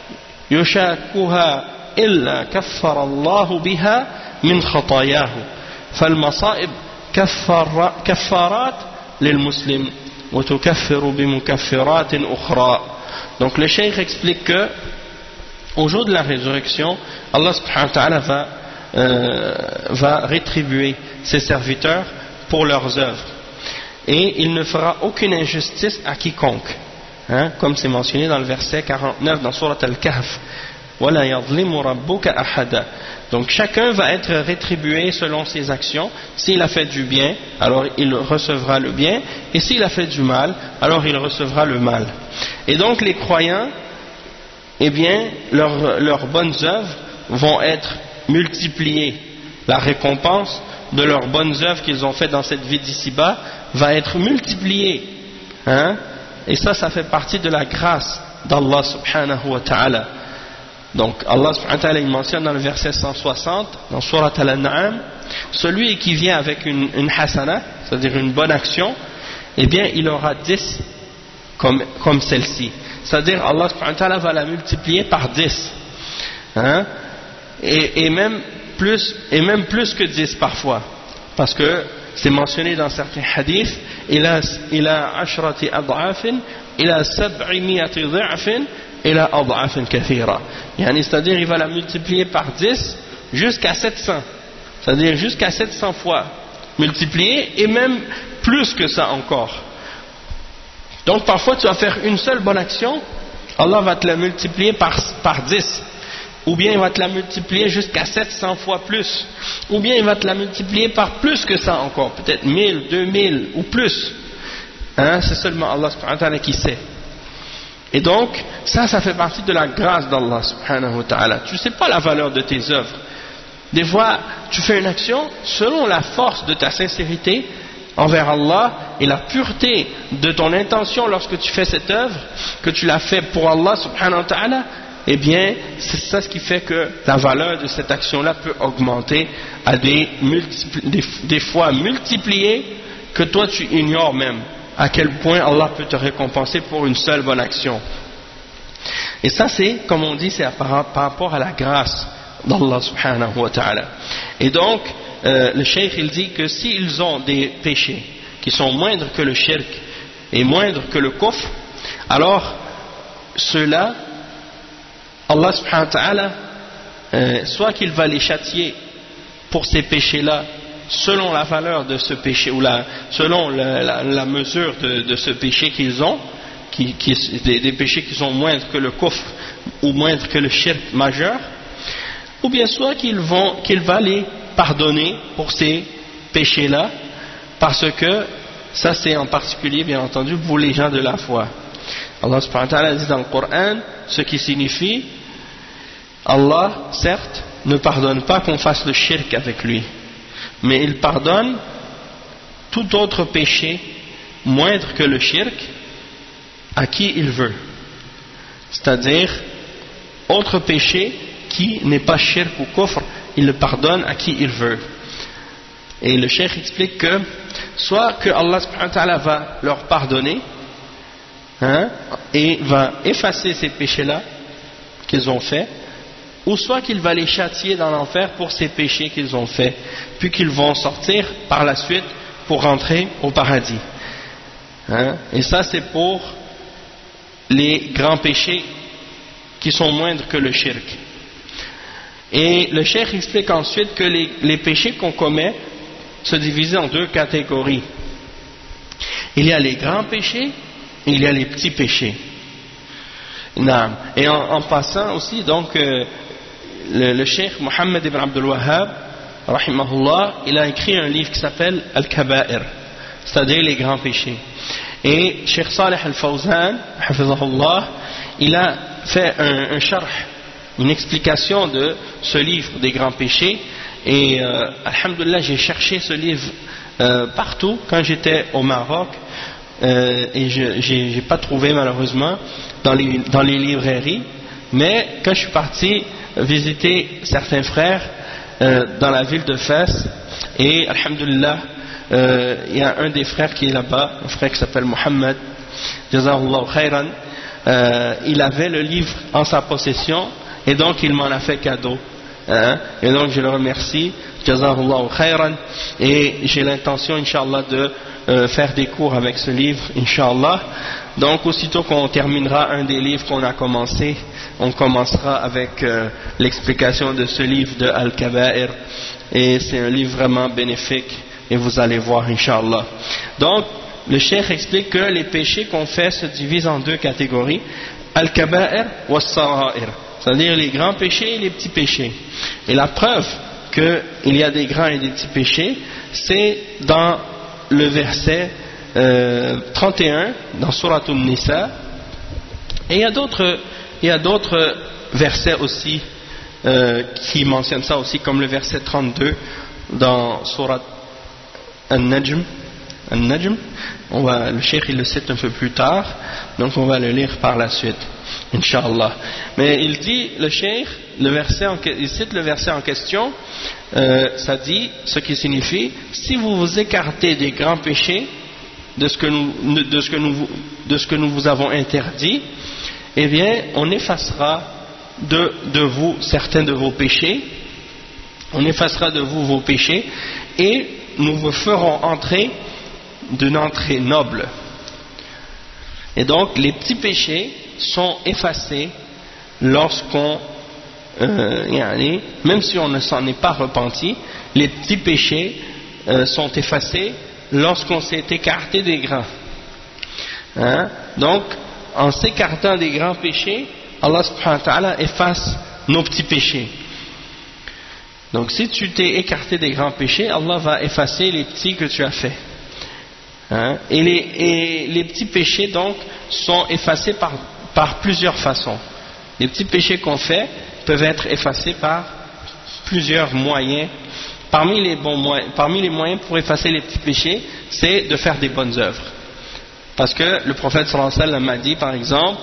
يشاكها إلا كفر الله بها من خطاياه فالمصائب كفر كفارات للمسلم وتكفر بمكفرات أخرى. Donc le cheikh explique que au jour de la résurrection, Allah subhanahu wa ta'ala va, euh, va rétribuer ses serviteurs pour leurs œuvres. Et il ne fera aucune injustice à quiconque. Hein, comme c'est mentionné dans le verset quarante-neuf dans Surat Al-Kahf. وَلَا يَظْلِمُ رَبُّكَ أَحَدًا. Donc chacun va être rétribué selon ses actions. S'il a fait du bien, alors il recevra le bien. Et s'il a fait du mal, alors il recevra le mal. Et donc les croyants, eh bien, leurs, leurs bonnes œuvres vont être multipliées. La récompense de leurs bonnes œuvres qu'ils ont faites dans cette vie d'ici-bas va être multipliée. Hein? Et ça, ça fait partie de la grâce d'Allah subhanahu wa ta'ala. Donc Allah subhanahu wa ta'ala il mentionne dans le verset cent soixante, dans Surat Al-An'am, celui qui vient avec une, une hasana, c'est-à-dire une bonne action, eh bien il aura dix comme, comme celle-ci. C'est-à-dire Allah subhanahu wa ta'ala va la multiplier par dix. Hein? Et, et, même plus, et même plus que dix parfois. Parce que c'est mentionné dans certains hadiths, il a il a ashrati ad'afin, il a sab'imiati dha'fin, il a ad'afin kathira. C'est-à-dire il va la multiplier par dix jusqu'à sept cents. C'est-à-dire jusqu'à sept cents fois multiplier et même plus que ça encore. Donc parfois tu vas faire une seule bonne action, Allah va te la multiplier par, par dix. Ou bien il va te la multiplier jusqu'à sept cents fois plus. Ou bien il va te la multiplier par plus que ça encore. Peut-être mille, deux mille ou plus. Hein? C'est seulement Allah subhanahu wa ta'ala qui sait. Et donc, ça, ça fait partie de la grâce d'Allah subhanahu wa ta'ala. Tu ne sais pas la valeur de tes œuvres. Des fois, tu fais une action selon la force de ta sincérité envers Allah et la pureté de ton intention lorsque tu fais cette œuvre, que tu l'as fait pour Allah subhanahu wa ta'ala. Eh bien, c'est ça ce qui fait que la valeur de cette action-là peut augmenter à des, des, des fois multipliées que toi tu ignores même à quel point Allah peut te récompenser pour une seule bonne action. Et ça c'est, comme on dit, c'est par, par rapport à la grâce d'Allah subhanahu wa ta'ala. Et donc, euh, le cheikh il dit que s'ils ont des péchés qui sont moindres que le shirk et moindres que le kufr, alors ceux-là, Allah subhanahu wa ta'ala, euh, soit qu'il va les châtier pour ces péchés-là, selon la valeur de ce péché, ou la, selon la, la, la mesure de, de ce péché qu'ils ont, qui, qui, des, des péchés qui sont moindres que le kufr, ou moindres que le shirk majeur, ou bien soit qu'il, vont, qu'il va les pardonner pour ces péchés-là, parce que, ça c'est en particulier, bien entendu, pour les gens de la foi. Allah subhanahu wa ta'ala dit dans le Coran, ce qui signifie, Allah, certes, ne pardonne pas qu'on fasse le shirk avec lui, mais il pardonne tout autre péché moindre que le shirk à qui il veut. C'est-à-dire, autre péché qui n'est pas shirk ou kufr, il le pardonne à qui il veut. Et le cheikh explique que, soit que Allah subhanahu wa ta'ala va leur pardonner, hein, et va effacer ces péchés-là qu'ils ont faits, ou soit qu'il va les châtier dans l'enfer pour ces péchés qu'ils ont faits, puis qu'ils vont sortir par la suite pour rentrer au paradis. Hein? Et ça c'est pour les grands péchés qui sont moindres que le shirk. Et le cheikh explique ensuite que les, les péchés qu'on commet se divisent en deux catégories. Il y a les grands péchés, et il y a les petits péchés. Et en, en passant aussi, donc, euh, le, le cheikh Mohammed ibn Abdul Wahhab, rahimahullah, il a écrit un livre qui s'appelle Al-Kaba'ir, c'est-à-dire les grands péchés. Et Cheikh Saleh Al-Fawzan, hafizahullah, il a fait un, un sharh, une explication de ce livre des grands péchés. Et euh, alhamdulillah, j'ai cherché ce livre euh, partout quand j'étais au Maroc. Euh, et je n'ai pas trouvé malheureusement dans les, dans les librairies, mais quand je suis parti visiter certains frères euh, dans la ville de Fès, et alhamdulillah, euh, il y a un des frères qui est là-bas, un frère qui s'appelle Mohammed, Jazahullah khayran, euh, il avait le livre en sa possession et donc il m'en a fait cadeau. Hein? Et donc je le remercie, Jazahullah khayran, et j'ai l'intention, Inch'Allah, de Euh, faire des cours avec ce livre, Inch'Allah. Donc aussitôt qu'on terminera un des livres qu'on a commencé, on commencera avec euh, l'explication de ce livre de Al-Kaba'ir, et c'est un livre vraiment bénéfique, et vous allez voir, Inch'Allah. Donc le cheikh explique que les péchés qu'on fait se divisent en deux catégories, Al-Kaba'ir wa As-Sara'ir, c'est-à-dire les grands péchés et les petits péchés. Et la preuve qu'il y a des grands et des petits péchés, c'est dans le verset euh, trente et un dans Surat An-Nisa, et il y a d'autres il y a d'autres versets aussi euh, qui mentionnent ça aussi, comme le verset trente-deux dans Surat An-Najm. An-Najm, on va, le cheikh il le cite un peu plus tard, donc on va le lire par la suite. Inch'Allah. Mais il dit, le cheikh, le verset en, il cite le verset en question, euh, ça dit, ce qui signifie, si vous vous écartez des grands péchés, de ce que nous, de ce que nous, de ce que nous vous avons interdit, eh bien, on effacera de, de vous certains de vos péchés, on effacera de vous vos péchés, et nous vous ferons entrer d'une entrée noble. Et donc, les petits péchés sont effacés lorsqu'on, euh, même si on ne s'en est pas repenti, les petits péchés euh, sont effacés lorsqu'on s'est écarté des grands. Hein? Donc, en s'écartant des grands péchés, Allah subhanahu wa ta'ala efface nos petits péchés. Donc, si tu t'es écarté des grands péchés, Allah va effacer les petits que tu as faits. Hein? Et, les, et les petits péchés, donc, sont effacés par par plusieurs façons. Les petits péchés qu'on fait peuvent être effacés par plusieurs moyens. Parmi les, bons moyens, parmi les moyens pour effacer les petits péchés, c'est de faire des bonnes œuvres. Parce que le prophète sallallahu alayhi wa sallam a dit, par exemple,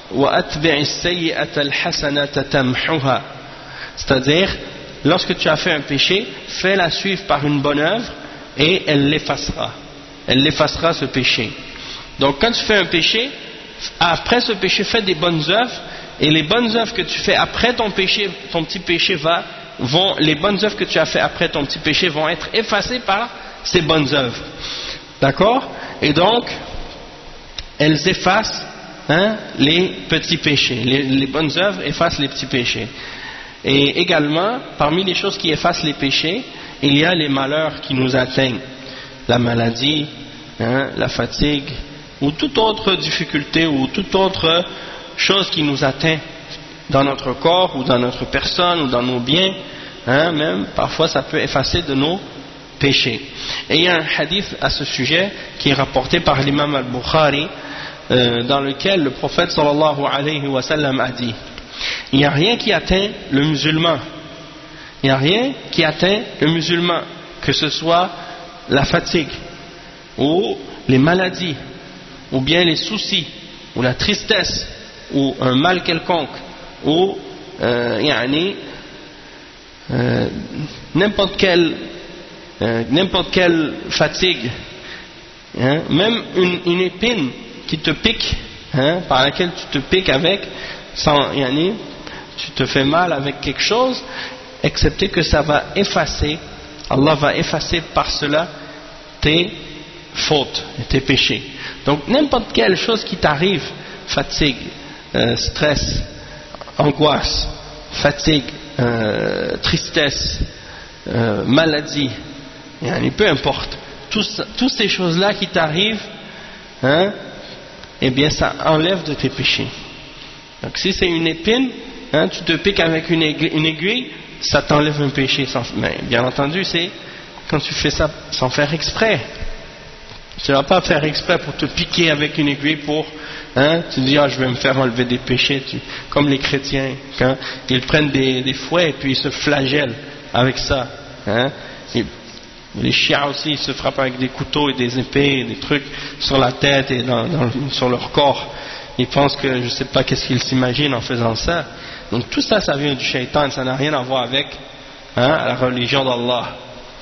c'est-à-dire, lorsque tu as fait un péché, fais-la suivre par une bonne œuvre et elle l'effacera. Elle l'effacera ce péché. Donc quand tu fais un péché, après ce péché, fais des bonnes œuvres, et les bonnes œuvres que tu fais après ton péché, ton petit péché va, vont, les bonnes œuvres que tu as fait après ton petit péché vont être effacées par ces bonnes œuvres. D'accord? Et donc, elles effacent, hein, les petits péchés. Les, les bonnes œuvres effacent les petits péchés. Et également, parmi les choses qui effacent les péchés, il y a les malheurs qui nous atteignent. La maladie, hein, la fatigue, ou toute autre difficulté, ou toute autre chose qui nous atteint dans notre corps, ou dans notre personne, ou dans nos biens, hein, même, parfois ça peut effacer de nos péchés. Et il y a un hadith à ce sujet qui est rapporté par l'imam al-Bukhari, euh, dans lequel le prophète sallallahu alayhi wa sallam a dit: il n'y a rien qui atteint le musulman, il n'y a rien qui atteint le musulman, que ce soit la fatigue, ou les maladies, ou bien les soucis, ou la tristesse, ou un mal quelconque, ou euh, yani, euh, n'importe quelle, euh, n'importe quelle fatigue, hein, même une, une épine qui te pique, hein, par laquelle tu te piques avec, sans, yani, tu te fais mal avec quelque chose, excepté que ça va effacer, Allah va effacer par cela tes fautes et tes péchés. Donc n'importe quelle chose qui t'arrive, fatigue, euh, stress, angoisse, fatigue, euh, tristesse, euh, maladie, yani, peu importe, toutes ces choses-là qui t'arrivent, hein, eh bien ça enlève de tes péchés. Donc si c'est une épine, hein, tu te piques avec une aiguille, une aiguille, ça t'enlève un péché. Sans, mais bien entendu, c'est quand tu fais ça sans faire exprès. Tu ne vas pas faire exprès pour te piquer avec une aiguille pour, hein, tu dis, ah, je vais me faire enlever des péchés, tu, comme les chrétiens, quand ils prennent des, des fouets et puis ils se flagellent avec ça, hein. Et les chiens aussi, ils se frappent avec des couteaux et des épées, des trucs sur la tête et dans, dans, sur leur corps. Ils pensent que je ne sais pas qu'est-ce qu'ils s'imaginent en faisant ça. Donc tout ça, ça vient du shaitan, ça n'a rien à voir avec, hein, la religion d'Allah.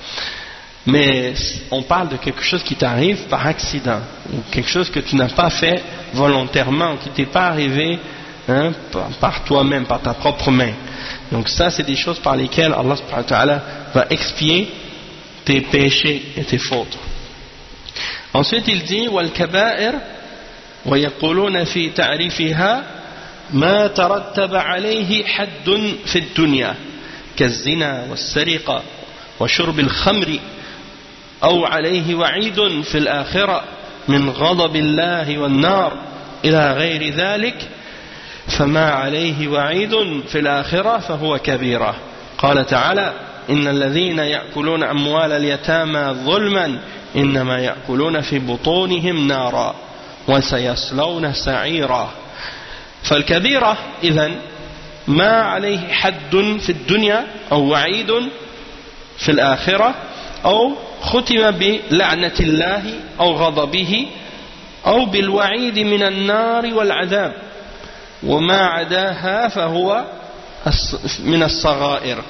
Mais on parle de quelque chose qui t'arrive par accident, ou quelque chose que tu n'as pas fait volontairement, qui t'est pas arrivé, hein, par, par toi-même, par ta propre main. Donc ça, c'est des choses par lesquelles Allah subhanahu wa ta'ala va expier tes péchés et tes fautes. Ensuite il dit وَالْكَبَائِرْ وَيَقُولُونَ فِي تَعْرِفِهَا مَا تَرَتَّبَ عَلَيْهِ حَدٌّ فِي الدُّنْيَا كَالزِّنَا وَالسَّرِقَةِ وَشُرْبِ الْخَمْرِ أو عليه وعيد في الآخرة من غضب الله والنار إلى غير ذلك فما عليه وعيد في الآخرة فهو كبيرة. قال تعالى إن الذين يأكلون أموال اليتامى ظلما إنما يأكلون في بطونهم نارا وسيصلون سعيرا. فالكبيرة إذن ما عليه حد في الدنيا أو وعيد في الآخرة أو ختم بلعنة الله أو غضبه أو بالوعيد من النار والعذاب. وما عداها فهو من الصغائر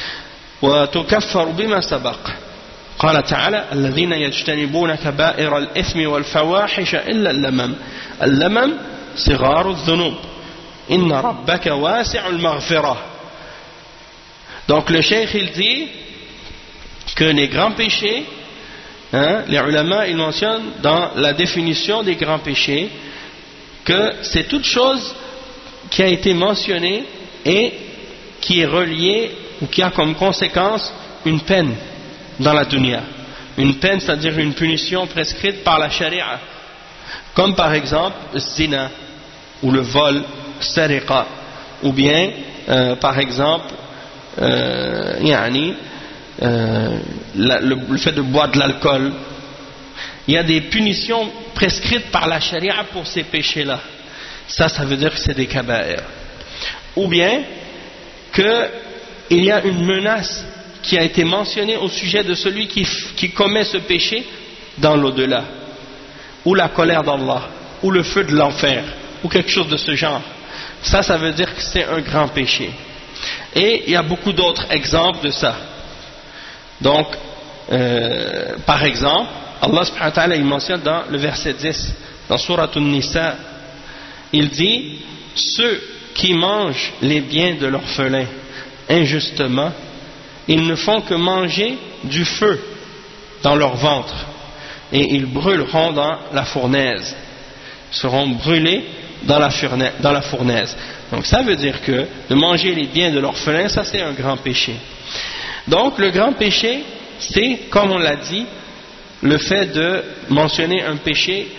وتكفر بما سبق. قال تعالى الذين يجتنبون كبائر الإثم والفواحش إلا اللمم اللمم صغار الذنوب إن ربك واسع المغفرة. Donc le cheikh il dit que les grands péchés, hein, les ulama ils mentionnent dans la définition des grands péchés que c'est toute chose qui a été mentionnée et qui est reliée ou qui a comme conséquence une peine dans la dunya. Une peine, c'est-à-dire une punition prescrite par la charia. Comme par exemple le zina ou le vol, sariqa, ou bien euh, par exemple euh, yani, euh, la, le, le fait de boire de l'alcool. Il y a des punitions prescrites par la charia pour ces péchés-là. Ça, ça veut dire que c'est des kaba'ir. Ou bien qu'il y a une menace qui a été mentionnée au sujet de celui qui, qui commet ce péché dans l'au-delà, ou la colère d'Allah, ou le feu de l'enfer, ou quelque chose de ce genre. Ça, ça veut dire que c'est un grand péché. Et il y a beaucoup d'autres exemples de ça. Donc, euh, par exemple, Allah subhanahu wa ta'ala il mentionne dans le verset dix, dans Surat An-Nisa, il dit « Ceux qui mangent les biens de l'orphelin injustement, ils ne font que manger du feu dans leur ventre, et ils brûleront dans la fournaise, ils seront brûlés dans la, fournaise, dans la fournaise. » Donc ça veut dire que de manger les biens de l'orphelin, ça c'est un grand péché. Donc le grand péché, c'est, comme on l'a dit, le fait de mentionner un péché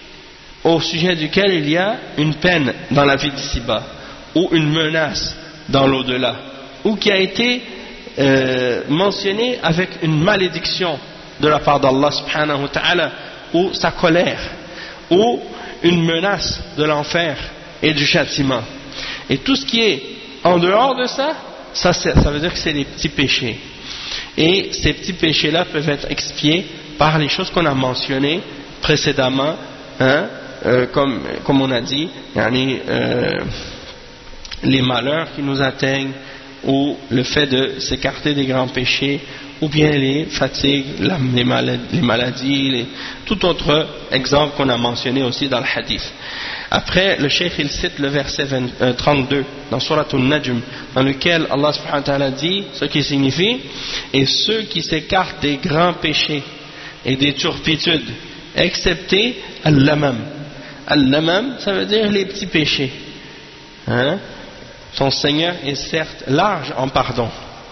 au sujet duquel il y a une peine dans la vie d'ici-bas, ou une menace dans l'au-delà, ou qui a été euh, mentionné avec une malédiction de la part d'Allah subhanahu wa ta'ala, ou sa colère, ou une menace de l'enfer et du châtiment. Et tout ce qui est en dehors de ça, ça, ça veut dire que c'est des petits péchés. Et ces petits péchés-là peuvent être expiés par les choses qu'on a mentionnées précédemment, hein, euh, comme, comme on a dit, yani, euh, les malheurs qui nous atteignent, ou le fait de s'écarter des grands péchés, ou bien les fatigues, la, les, maladies, les maladies, les, tout autre exemple qu'on a mentionné aussi dans le hadith. Après, le cheikh il cite le verset vingt, euh, trente-deux dans Surat An-Najm, dans lequel Allah subhanahu wa ta'ala dit ce qui signifie « Et ceux qui s'écartent des grands péchés et des turpitudes, excepté al-lamam ». Al-lamam, ça veut dire les petits péchés. Hein? Son Seigneur est certes large en pardon.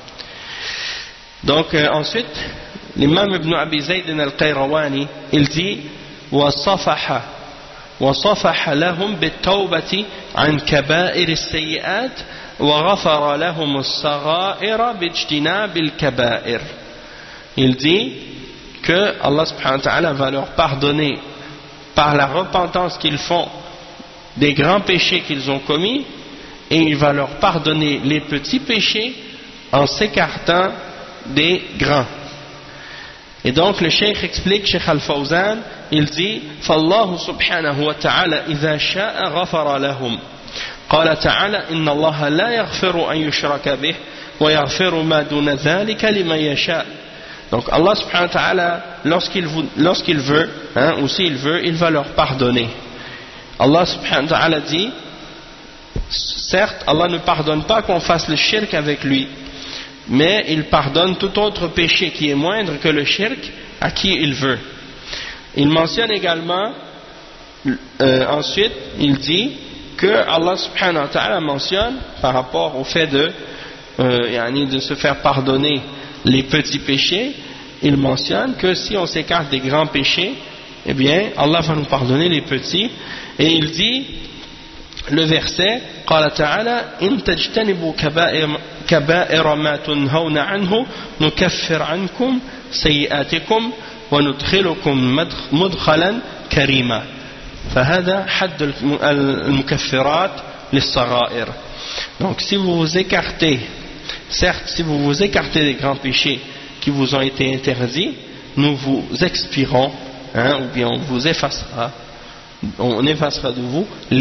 Donc euh, ensuite, l'imam Ibn Abi Zayd al-Qayrawani, il dit « وَصَفَحَ وصفح لهم بالتوبة عن كبائر السيئات وغفر لهم الصغائر باجتناب الكبائر. Il dit que Allah subhanahu wa ta'ala va leur pardonner par la repentance qu'ils font des grands péchés qu'ils ont commis, et il va leur pardonner les petits péchés en s'écartant des grands. Et donc le cheikh explique, Cheikh Al-Fawzan, il dit فالله سبحانه وتعالى إذا شاء غفر لهم قال تعالى إن الله لا يغفر أن يشرك به ويغفر ما دون ذلك لمن يشاء. Donc Allah subhanahu wa ta'ala, lorsqu'il, lorsqu'il veut, hein, ou s'il veut, il va leur pardonner. Allah subhanahu wa ta'ala dit, certes Allah ne pardonne pas qu'on fasse le shirk avec lui, mais il pardonne tout autre péché qui est moindre que le shirk à qui il veut. Il mentionne également, euh, ensuite, il dit que Allah subhanahu wa ta'ala mentionne par rapport au fait de, euh, yani de se faire pardonner les petits péchés, il mentionne que si on s'écarte des grands péchés, eh bien Allah va nous pardonner les petits, et il dit, le verset, قال تعالى إن تجتنبوا كبائر كبائر ما تنهون عنه نكفر عنكم سيئاتكم وندخلكم مدخلا كريما فهذا حد المكفرات للصغائر. Donc si vous vous écartez, certes si vous vous écartez des grands péchés qui vous ont été interdits, nous vous expirons, hein, ou bien on vous effacera, on effacera de vous les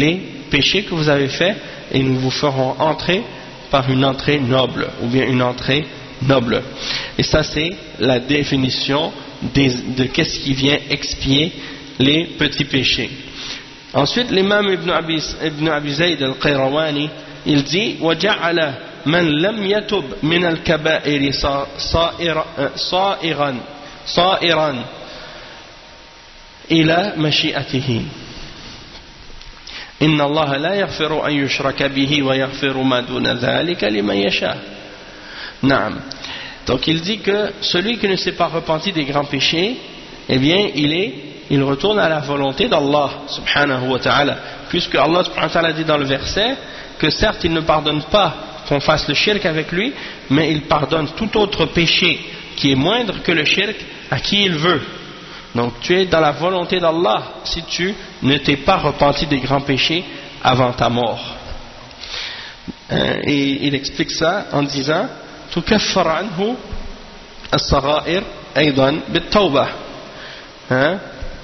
péché que vous avez fait et nous vous ferons entrer par une entrée noble ou bien une entrée noble. Et ça c'est la définition des, de qu'est-ce qui vient expier les petits péchés. Ensuite l'imam Ibn Abi, Ibn Abi Zayd al-Qayrawani il dit وَجَعَلَ مَنْ لَمْ يَتُبْ مِنَ الْكَبَائِرِ صَائِرًا صَائِرًا إِلَى مَشِيئَتِهِ إِنَّ اللَّهَ لَا يَغْفِرُ أَنْ يُشْرَكَ بِهِ وَيَغْفِرُ مَا دُونَ ذَلِكَ لِمَنْ يَشَاءُ. Naam. Donc il dit que celui qui ne s'est pas repenti des grands péchés, eh bien il est, il retourne à la volonté d'Allah subhanahu wa ta'ala, puisque Allah subhanahu wa ta'ala dit dans le verset que certes il ne pardonne pas qu'on fasse le shirk avec lui, mais il pardonne tout autre péché qui est moindre que le shirk à qui il veut. Donc tu es dans la volonté d'Allah si tu ne t'es pas repenti des grands péchés avant ta mort. Et il explique ça en disant تكفر عنه الصغائر أيضا بالتوبة. Hein?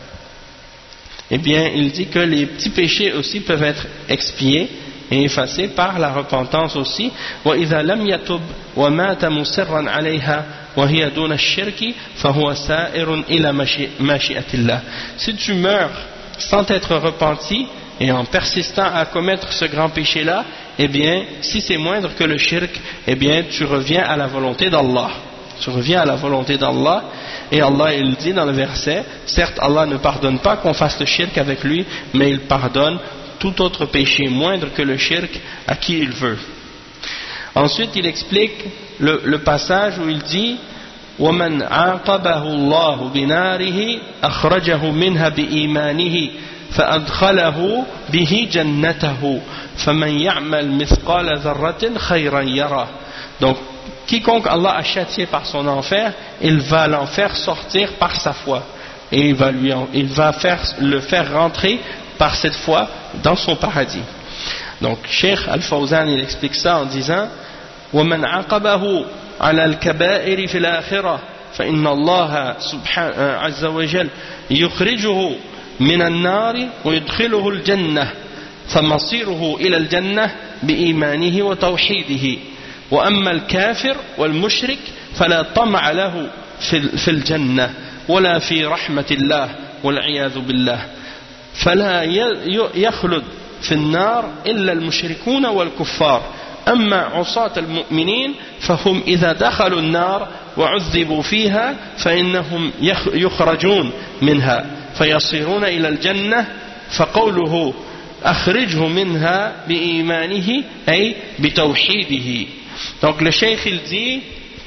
Eh bien, il dit que les petits péchés aussi peuvent être expiés et effacés par la repentance aussi. وإذا لم يتب ومات مصرا عليها وهي دون الشرك فهو سائر إلى مشيئة الله. Si tu meurs sans t'être repenti et en persistant à commettre ce grand péché-là, eh bien, si c'est moindre que le shirk, eh bien, tu reviens à la volonté d'Allah. Tu reviens à la volonté d'Allah, et Allah, il dit dans le verset, certes, Allah ne pardonne pas qu'on fasse le shirk avec lui, mais il pardonne tout autre péché moindre que le shirk à qui il veut. Ensuite, il explique le, le passage où il dit وَمَنْ عَاقَبَهُ اللَّهُ بِنَارِهِ أَخْرَجَهُ مِنْهَا بِإِيمَانِهِ فأدخله به جنته فمن يعمل مثقال ذرة خيرا يره. Donc quiconque Allah a châtié par son enfer, il va l'en faire sortir par sa foi et il va, lui en, il va faire, le faire rentrer par cette foi dans son paradis. Donc Cheikh Al-Fawzan il explique ça en disant ومن عاقبه على الكبائر في الآخرة فإن الله سبحانه عز وجل يخرجه من النار ويدخله الجنة فمصيره إلى الجنة بإيمانه وتوحيده وأما الكافر والمشرك فلا طمع له في الجنة ولا في رحمة الله والعياذ بالله فلا يخلد في النار إلا المشركون والكفار أما عصاة المؤمنين فهم إذا دخلوا النار وعذبوا فيها فإنهم يخرجون منها فيصيرون إلى الجنة فقوله أخرجه منها بإيمانه أي بتوحيده. Donc le cheikh il dit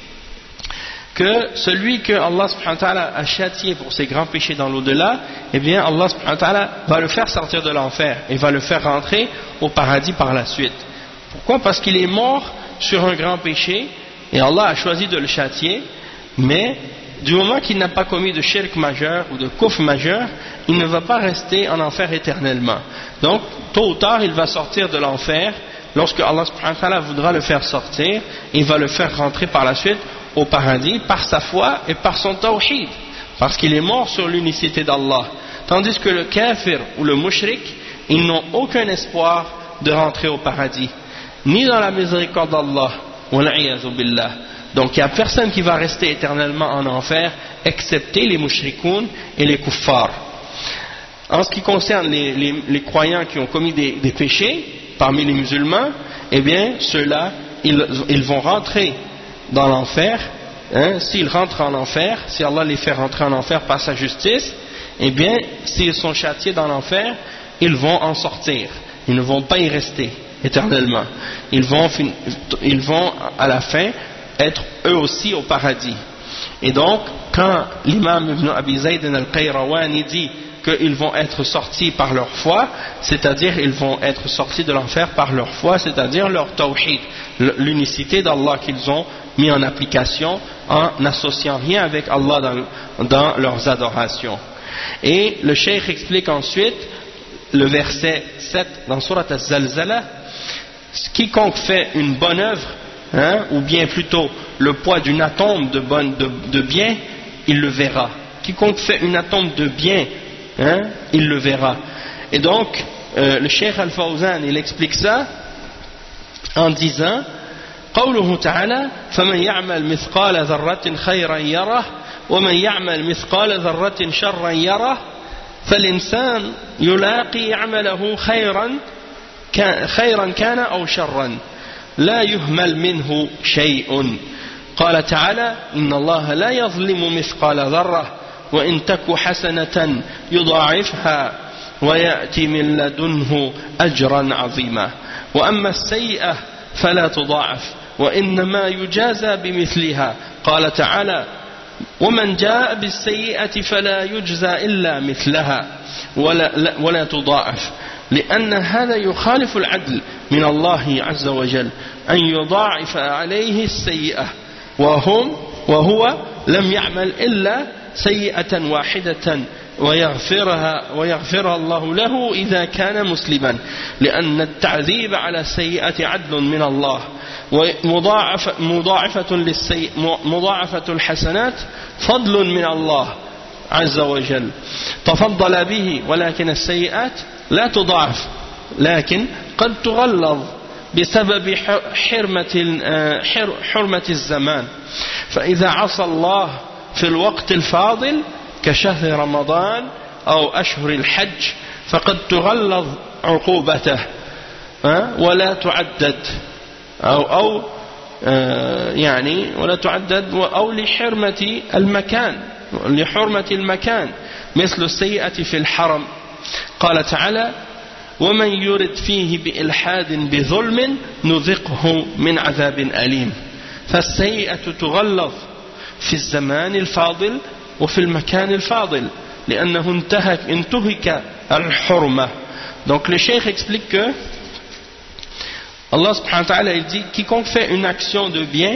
que celui que Allah subhanahu wa ta'ala a châtié pour ses grands péchés dans l'au-delà, eh bien Allah subhanahu wa ta'ala va le faire sortir de l'enfer et va le faire rentrer au paradis par la suite. Pourquoi? Parce qu'il est mort sur un grand péché et Allah a choisi de le châtier, mais du moment qu'il n'a pas commis de shirk majeur ou de kufr majeur, il ne va pas rester en enfer éternellement. Donc, tôt ou tard, il va sortir de l'enfer. Lorsque Allah subhanahu wa ta'ala voudra le faire sortir, il va le faire rentrer par la suite au paradis par sa foi et par son tawhid, parce qu'il est mort sur l'unicité d'Allah. Tandis que le kafir ou le mushrik, ils n'ont aucun espoir de rentrer au paradis, ni dans la miséricorde d'Allah, wal'iyadhu billah. Donc il n'y a personne qui va rester éternellement en enfer, excepté les mushrikoun et les kuffars. En ce qui concerne les, les, les croyants qui ont commis des, des péchés, parmi les musulmans, eh bien ceux-là, ils, ils vont rentrer dans l'enfer. Hein, s'ils rentrent en enfer, si Allah les fait rentrer en enfer par sa justice, eh bien s'ils sont châtiés dans l'enfer, ils vont en sortir. Ils ne vont pas y rester éternellement. Ils vont, ils vont à la fin être eux aussi au paradis. Et donc, quand l'imam Ibn Abi Zayd al-Qayrawani dit qu'ils vont être sortis par leur foi, c'est-à-dire ils vont être sortis de l'enfer par leur foi, c'est-à-dire leur tawhid, l'unicité d'Allah qu'ils ont mis en application en n'associant rien avec Allah dans, dans leurs adorations. Et le cheikh explique ensuite le verset sept dans Surat Az-Zalzala: quiconque fait une bonne œuvre, hein, ou bien plutôt le poids d'une atome de, bonne, de, de bien, il le verra. Quiconque fait une atome de bien, hein, il le verra. Et donc euh, le Cheikh Al-Fawzan, il explique ça en disant قوله تعالى فمن يعمل مثقال ذرة خيرا يره ومن يعمل مثقال ذرة شرا يره فالإنسان يلاقي عمله خيرا خيرا كان أو شرا لا يهمل منه شيء. قال تعالى إن الله لا يظلم مثقال ذرة وإن تك حسنة يضاعفها ويأتي من لدنه أجرا عظيما وأما السيئة فلا تضاعف وإنما يجازى بمثلها. قال تعالى ومن جاء بالسيئة فلا يجزى إلا مثلها ولا, ولا تضاعف لأن هذا يخالف العدل من الله عز وجل أن يضاعف عليه السيئة وهم وهو لم يعمل إلا سيئة واحدة ويغفرها ويغفرها الله له إذا كان مسلما لأن التعذيب على السيئة عدل من الله ومضاعفة مضاعفة للسيئ مضاعفة الحسنات فضل من الله عز وجل تفضل به ولكن السيئات لا تضاعف لكن قد تغلظ بسبب حرمة حرمة الزمان فإذا عصى الله في الوقت الفاضل كشهر رمضان أو أشهر الحج فقد تغلظ عقوبته ولا تعدد أو أو يعني ولا تعدد أو لحرمة المكان لحرمة المكان مثل السيئة في الحرم. قال تعالى ومن يرد فيه بإلحاد بظلم نذقه من عذاب أليم. فالسيئة تغلظ في الزمان الفاضل وفي المكان الفاضل لأنه انتهك انتهك الحرمة. Donc le cheikh explique que Allah subhanahu wa ta'ala il dit quiconque fait une action de bien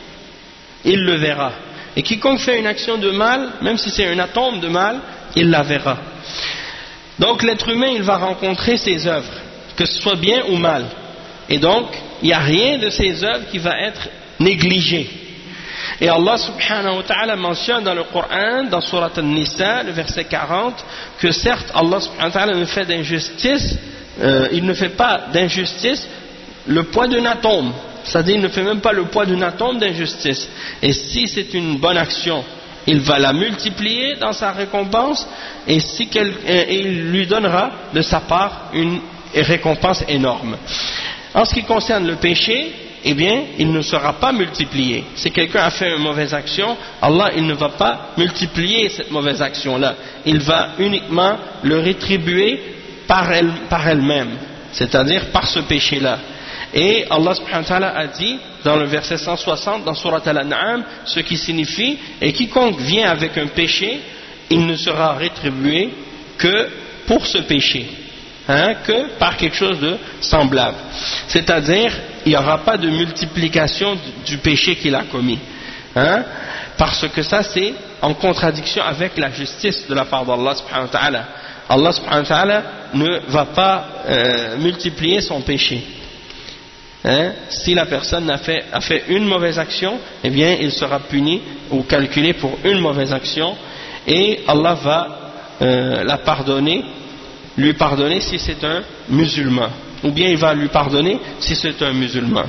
il le verra et quiconque fait une action de mal même si c'est un atome de mal il la verra. Donc l'être humain il va rencontrer ses œuvres que ce soit bien ou mal et donc il n'y a rien de ses œuvres qui va être négligé. Et Allah subhanahu wa ta'ala mentionne dans le Coran, dans Surat An-Nisa, le verset quarante, que certes Allah subhanahu wa ta'ala ne fait d'injustice, euh, il ne fait pas d'injustice le poids d'un atome, c'est-à-dire il ne fait même pas le poids d'un atome d'injustice. Et si c'est une bonne action, il va la multiplier dans sa récompense, et, si quel, et il lui donnera de sa part une récompense énorme. En ce qui concerne le péché, eh bien, il ne sera pas multiplié. Si quelqu'un a fait une mauvaise action, Allah, il ne va pas multiplier cette mauvaise action-là. Il va uniquement le rétribuer par elle, par elle-même, c'est-à-dire par ce péché-là. Et Allah subhanahu wa ta'ala a dit, dans le verset cent soixante, dans Surat Al-An'am, ce qui signifie, et quiconque vient avec un péché, il ne sera rétribué que pour ce péché. Hein, que par quelque chose de semblable. C'est-à-dire, il n'y aura pas de multiplication du, du péché qu'il a commis. Hein, parce que ça, c'est en contradiction avec la justice de la part d'Allah subhanahu wa ta'ala. Allah subhanahu wa ta'ala ne va pas euh, multiplier son péché. Hein, si la personne a fait, a fait une mauvaise action, eh bien, il sera puni ou calculé pour une mauvaise action et Allah va euh, la pardonner lui pardonner si c'est un musulman, ou bien il va lui pardonner si c'est un musulman.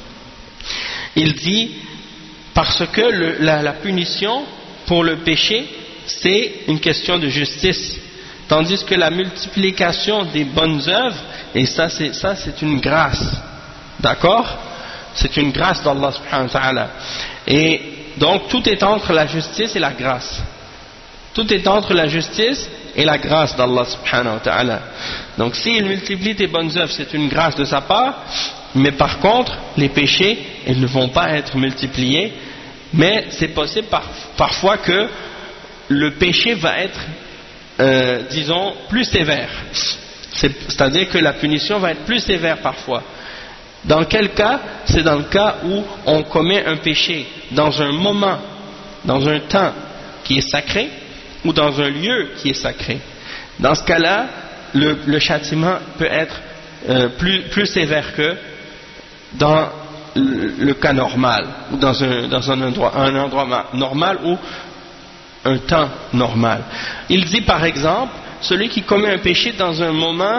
Il dit parce que le, la, la punition pour le péché c'est une question de justice, tandis que la multiplication des bonnes œuvres, et ça c'est, ça c'est une grâce, d'accord, c'est une grâce d'Allah subhanahu wa ta'ala. Et donc tout est entre la justice et la grâce, tout est entre la justice et la grâce d'Allah subhanahu wa ta'ala. Donc s'il multiplie tes bonnes œuvres, c'est une grâce de sa part, mais par contre, les péchés, ils ne vont pas être multipliés, mais c'est possible par, parfois que le péché va être, euh, disons, plus sévère. C'est, c'est-à-dire que la punition va être plus sévère parfois. Dans quel cas? C'est dans le cas où on commet un péché dans un moment, dans un temps qui est sacré, ou dans un lieu qui est sacré. Dans ce cas-là, le, le châtiment peut être euh, plus, plus sévère que dans le, le cas normal, ou dans un, dans un endroit, un endroit normal ou un temps normal. Il dit par exemple, celui qui commet un péché dans un moment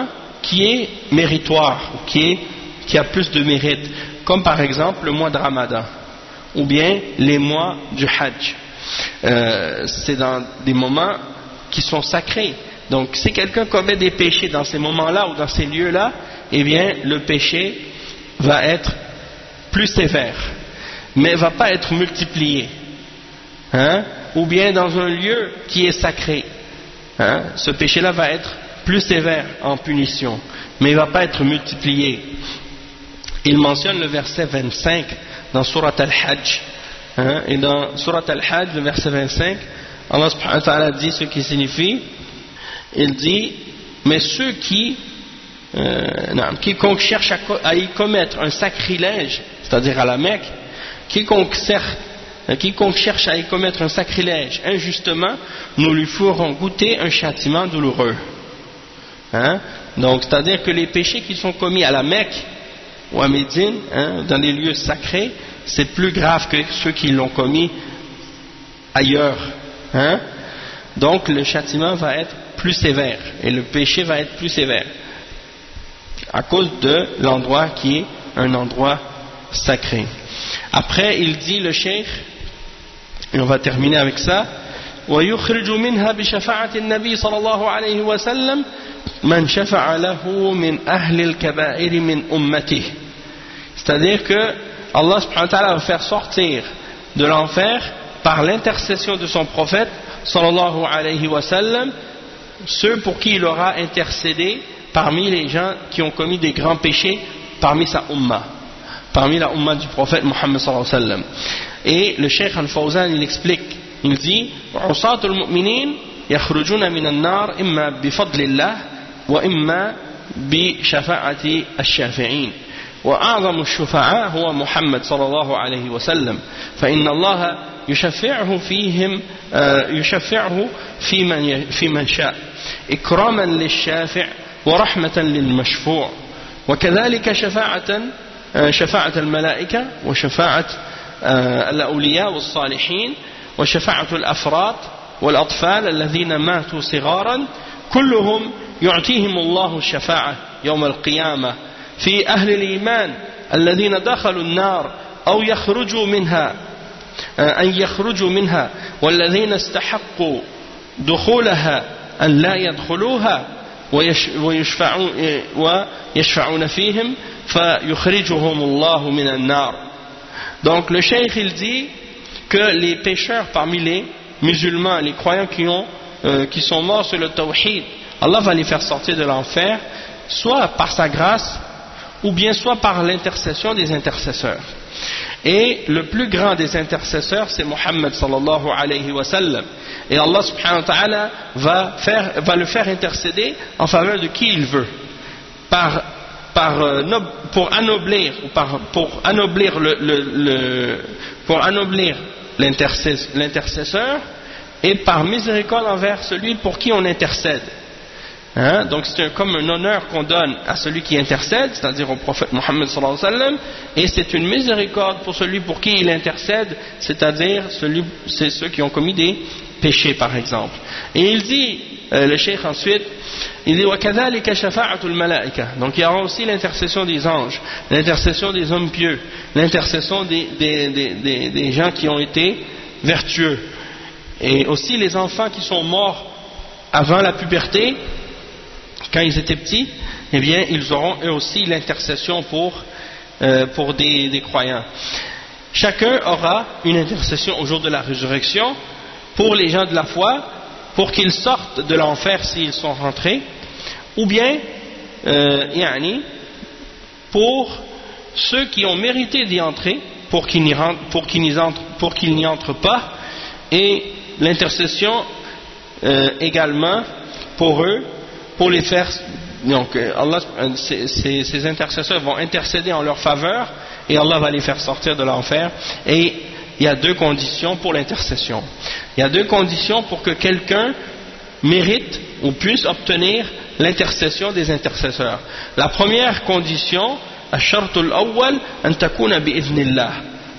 qui est méritoire, qui, est, qui a plus de mérite, comme par exemple le mois de Ramadan, ou bien les mois du Hajj. Euh, c'est dans des moments qui sont sacrés. Donc si quelqu'un commet des péchés dans ces moments-là ou dans ces lieux-là, eh bien le péché va être plus sévère, mais ne va pas être multiplié. Hein? Ou bien dans un lieu qui est sacré, hein? Ce péché-là va être plus sévère en punition, mais il ne va pas être multiplié. Il mentionne le verset vingt-cinq dans Surat Al-Hajj, hein? Et dans Surat Al-Hajj, le verset vingt-cinq, Allah subhanahu wa ta'ala dit ce qui signifie, il dit, mais ceux qui euh, non, quiconque cherche à, à y commettre un sacrilège, c'est-à-dire à la Mecque, quiconque, cer- quiconque cherche à y commettre un sacrilège injustement, nous lui ferons goûter un châtiment douloureux. Hein? Donc, c'est-à-dire que les péchés qui sont commis à la Mecque ou à Médine, hein, dans les lieux sacrés, c'est plus grave que ceux qui l'ont commis ailleurs. Hein? Donc, le châtiment va être plus sévère et le péché va être plus sévère à cause de l'endroit qui est un endroit sacré. Après, il dit le cheikh, et on va terminer avec ça, وَيُخْرِجُ مِنْهَا بِشَفَاعَةِ النَّبِي صلى الله عليه وسلم مَنْ شَفَعَ لَهُ مِنْ أَهْلِ الْكَبَائِرِ مِنْ أُمَّتِهِ. C'est-à-dire que Allah subhanahu wa ta'ala va faire sortir de l'enfer par l'intercession de son prophète sallallahu alayhi wa sallam ceux pour qui il aura intercédé parmi les gens qui ont commis des grands péchés parmi sa umma, parmi la umma du prophète Muhammad sallallahu alayhi wa sallam. Et le cheikh Al-Fawzan il explique, il dit عصاة المؤمنين يخرجون من النار إما بفضل الله وإما بشفاعة الشافعين وأعظم الشفعاء هو محمد صلى الله عليه وسلم فإن الله يشفعه فيهم يشفعه في من في من شاء إكراما للشافع ورحمة للمشفوع وكذلك شفاعة شفاعة الملائكة وشفاعة الأولياء والصالحين وشفاعة الأفراد والأطفال الذين ماتوا صغارا كلهم يعطيهم الله الشفاعة يوم القيامة في أهل الإيمان الذين دخلوا النار أو يخرجوا منها أن يخرجوا منها والذين استحقوا دخولها أن لا يدخلوها ويشفعون, ويشفعون فيهم فيخرجهم الله من النار. Donc le cheikh il dit que les pécheurs parmi les musulmans, les croyants qui, ont, euh, qui sont morts sur le tawhid, Allah va les faire sortir de l'enfer soit par sa grâce ou bien soit par l'intercession des intercesseurs. Et le plus grand des intercesseurs c'est Muhammad sallallahu alayhi wa sallam, et Allah subhanahu wa ta'ala va, faire, va le faire intercéder en faveur de qui il veut par, par, pour anoblir, par, pour anoblir le, le, le, pour anoblir l'intercesseur et par miséricorde envers celui pour qui on intercède. Hein? Donc c'est un, comme un honneur qu'on donne à celui qui intercède, c'est-à-dire au prophète Muhammad sallallahu alayhi wa sallam, et c'est une miséricorde pour celui pour qui il intercède, c'est-à-dire celui, c'est ceux qui ont commis des péchés par exemple. Et il dit, euh, le cheikh ensuite, il dit وَكَذَلِكَ شَفَاعَةُ الْمَلَائِكَةِ. Donc il y aura aussi l'intercession des anges, l'intercession des hommes pieux, l'intercession des, des, des, des, des gens qui ont été vertueux, et aussi les enfants qui sont morts avant la puberté, quand ils étaient petits, eh bien ils auront eux aussi l'intercession pour, euh, pour des, des croyants. Chacun aura une intercession au jour de la résurrection pour les gens de la foi, pour qu'ils sortent de l'enfer s'ils sont rentrés, ou bien euh, yani, pour ceux qui ont mérité d'y entrer, pour qu'ils n'y rentrent, pour qu'ils n'y entrent, pour qu'ils n'y entrent pas, et l'intercession euh, également pour eux, pour les faire. Donc Allah, ces, ces, ces intercesseurs vont intercéder en leur faveur et Allah va les faire sortir de l'enfer. Et il y a deux conditions pour l'intercession. Il y a deux conditions pour que quelqu'un mérite ou puisse obtenir l'intercession des intercesseurs. La première condition, الشرط الأول أن تكون بإذن الله.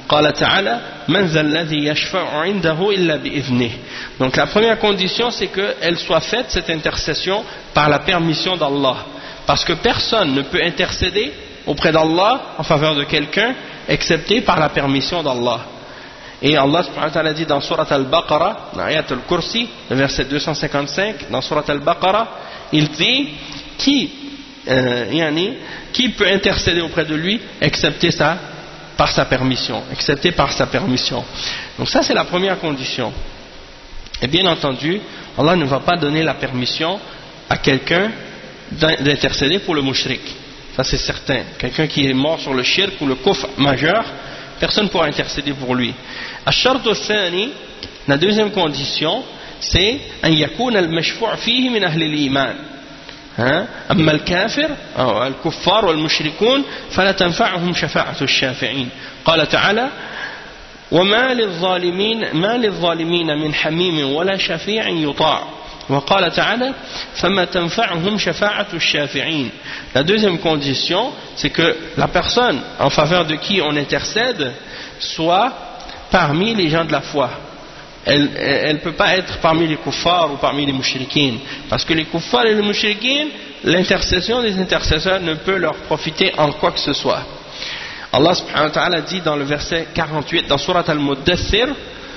قال تعالى من ذا الذي يشفع عنده إلا بإذنه. Donc la première condition c'est qu'elle soit faite, cette intercession, par la permission d'Allah, parce que personne ne peut intercéder auprès d'Allah en faveur de quelqu'un excepté par la permission d'Allah. Et Allah subhanahu wa ta'ala dit dans Surat Al-Baqarah, dans Ayat Al-Kursi, le verset deux cent cinquante-cinq, dans Surat Al-Baqarah, il dit qui, euh, yani, qui peut intercéder auprès de lui excepté ça par sa permission, excepté par sa permission. Donc ça c'est la première condition. Et bien entendu, Allah ne va pas donner la permission à quelqu'un d'intercéder pour le mushrik. Ça c'est certain. Quelqu'un qui est mort sur le shirk ou le kufr majeur, personne ne pourra intercéder pour lui. Ash-shart ath-thani, la deuxième condition, c'est an yakuna al-mashfu' fihi min ahli al-iman. أما الكافر أو الكفار والمشركون فلا تنفعهم شفاعة الشافعين. قال تعالى وما للظالمين ما للظالمين من حميم ولا شفيع يطاع. وقال تعالى فما تنفعهم شفاعة الشافعين. La deuxième condition, c'est que la personne en faveur de qui on intercède soit parmi les gens de la foi. Elle ne peut pas être parmi les kuffars ou parmi les mushrikines, parce que les kuffars et les mushrikines, l'intercession des intercesseurs ne peut leur profiter en quoi que ce soit. Allah subhanahu wa ta'ala dit dans le verset quarante-huit dans Surat Al-Muddathir,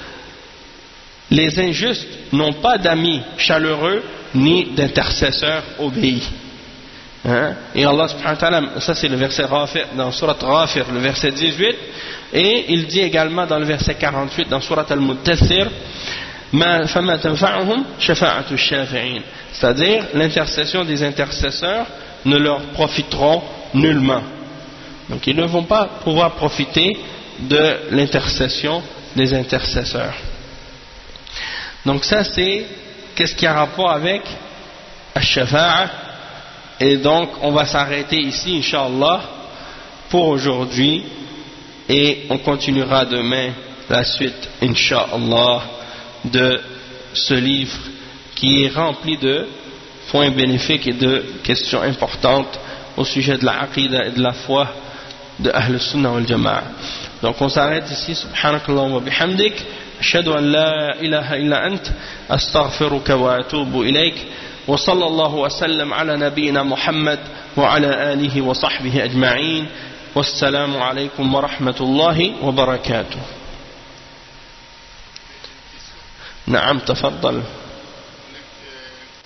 les injustes n'ont pas d'amis chaleureux ni d'intercesseurs obéis. Hein? Et Allah subhanahu wa ta'ala, ça c'est le verset Ghafir, dans Surat Ghafir, le verset dix-huit, et il dit également dans le verset quarante-huit dans Surat Al-Muddathir, c'est-à-dire l'intercession des intercesseurs ne leur profiteront nullement. Donc ils ne vont pas pouvoir profiter de l'intercession des intercesseurs. Donc ça c'est qu'est-ce qui a rapport avec Ash-Shafa'a. Et donc on va s'arrêter ici Inch'Allah pour aujourd'hui, et on continuera demain la suite Inch'Allah de ce livre qui est rempli de points bénéfiques et de questions importantes au sujet de la aqidah et de la foi de Ahl Sunnah wal Jama'a. Donc on s'arrête ici. Subhanakallah wa bihamdik, ashhadu an la ilaha illa ant, astaghfiruka wa atubu ilayk, wa sallallahu wa sallam ala nabiyyina Muhammad wa ala alihi wa sahbihi ajma'in. Wassalamu alaykum wa rahmatullahi wa barakatuh. نعم تفضل.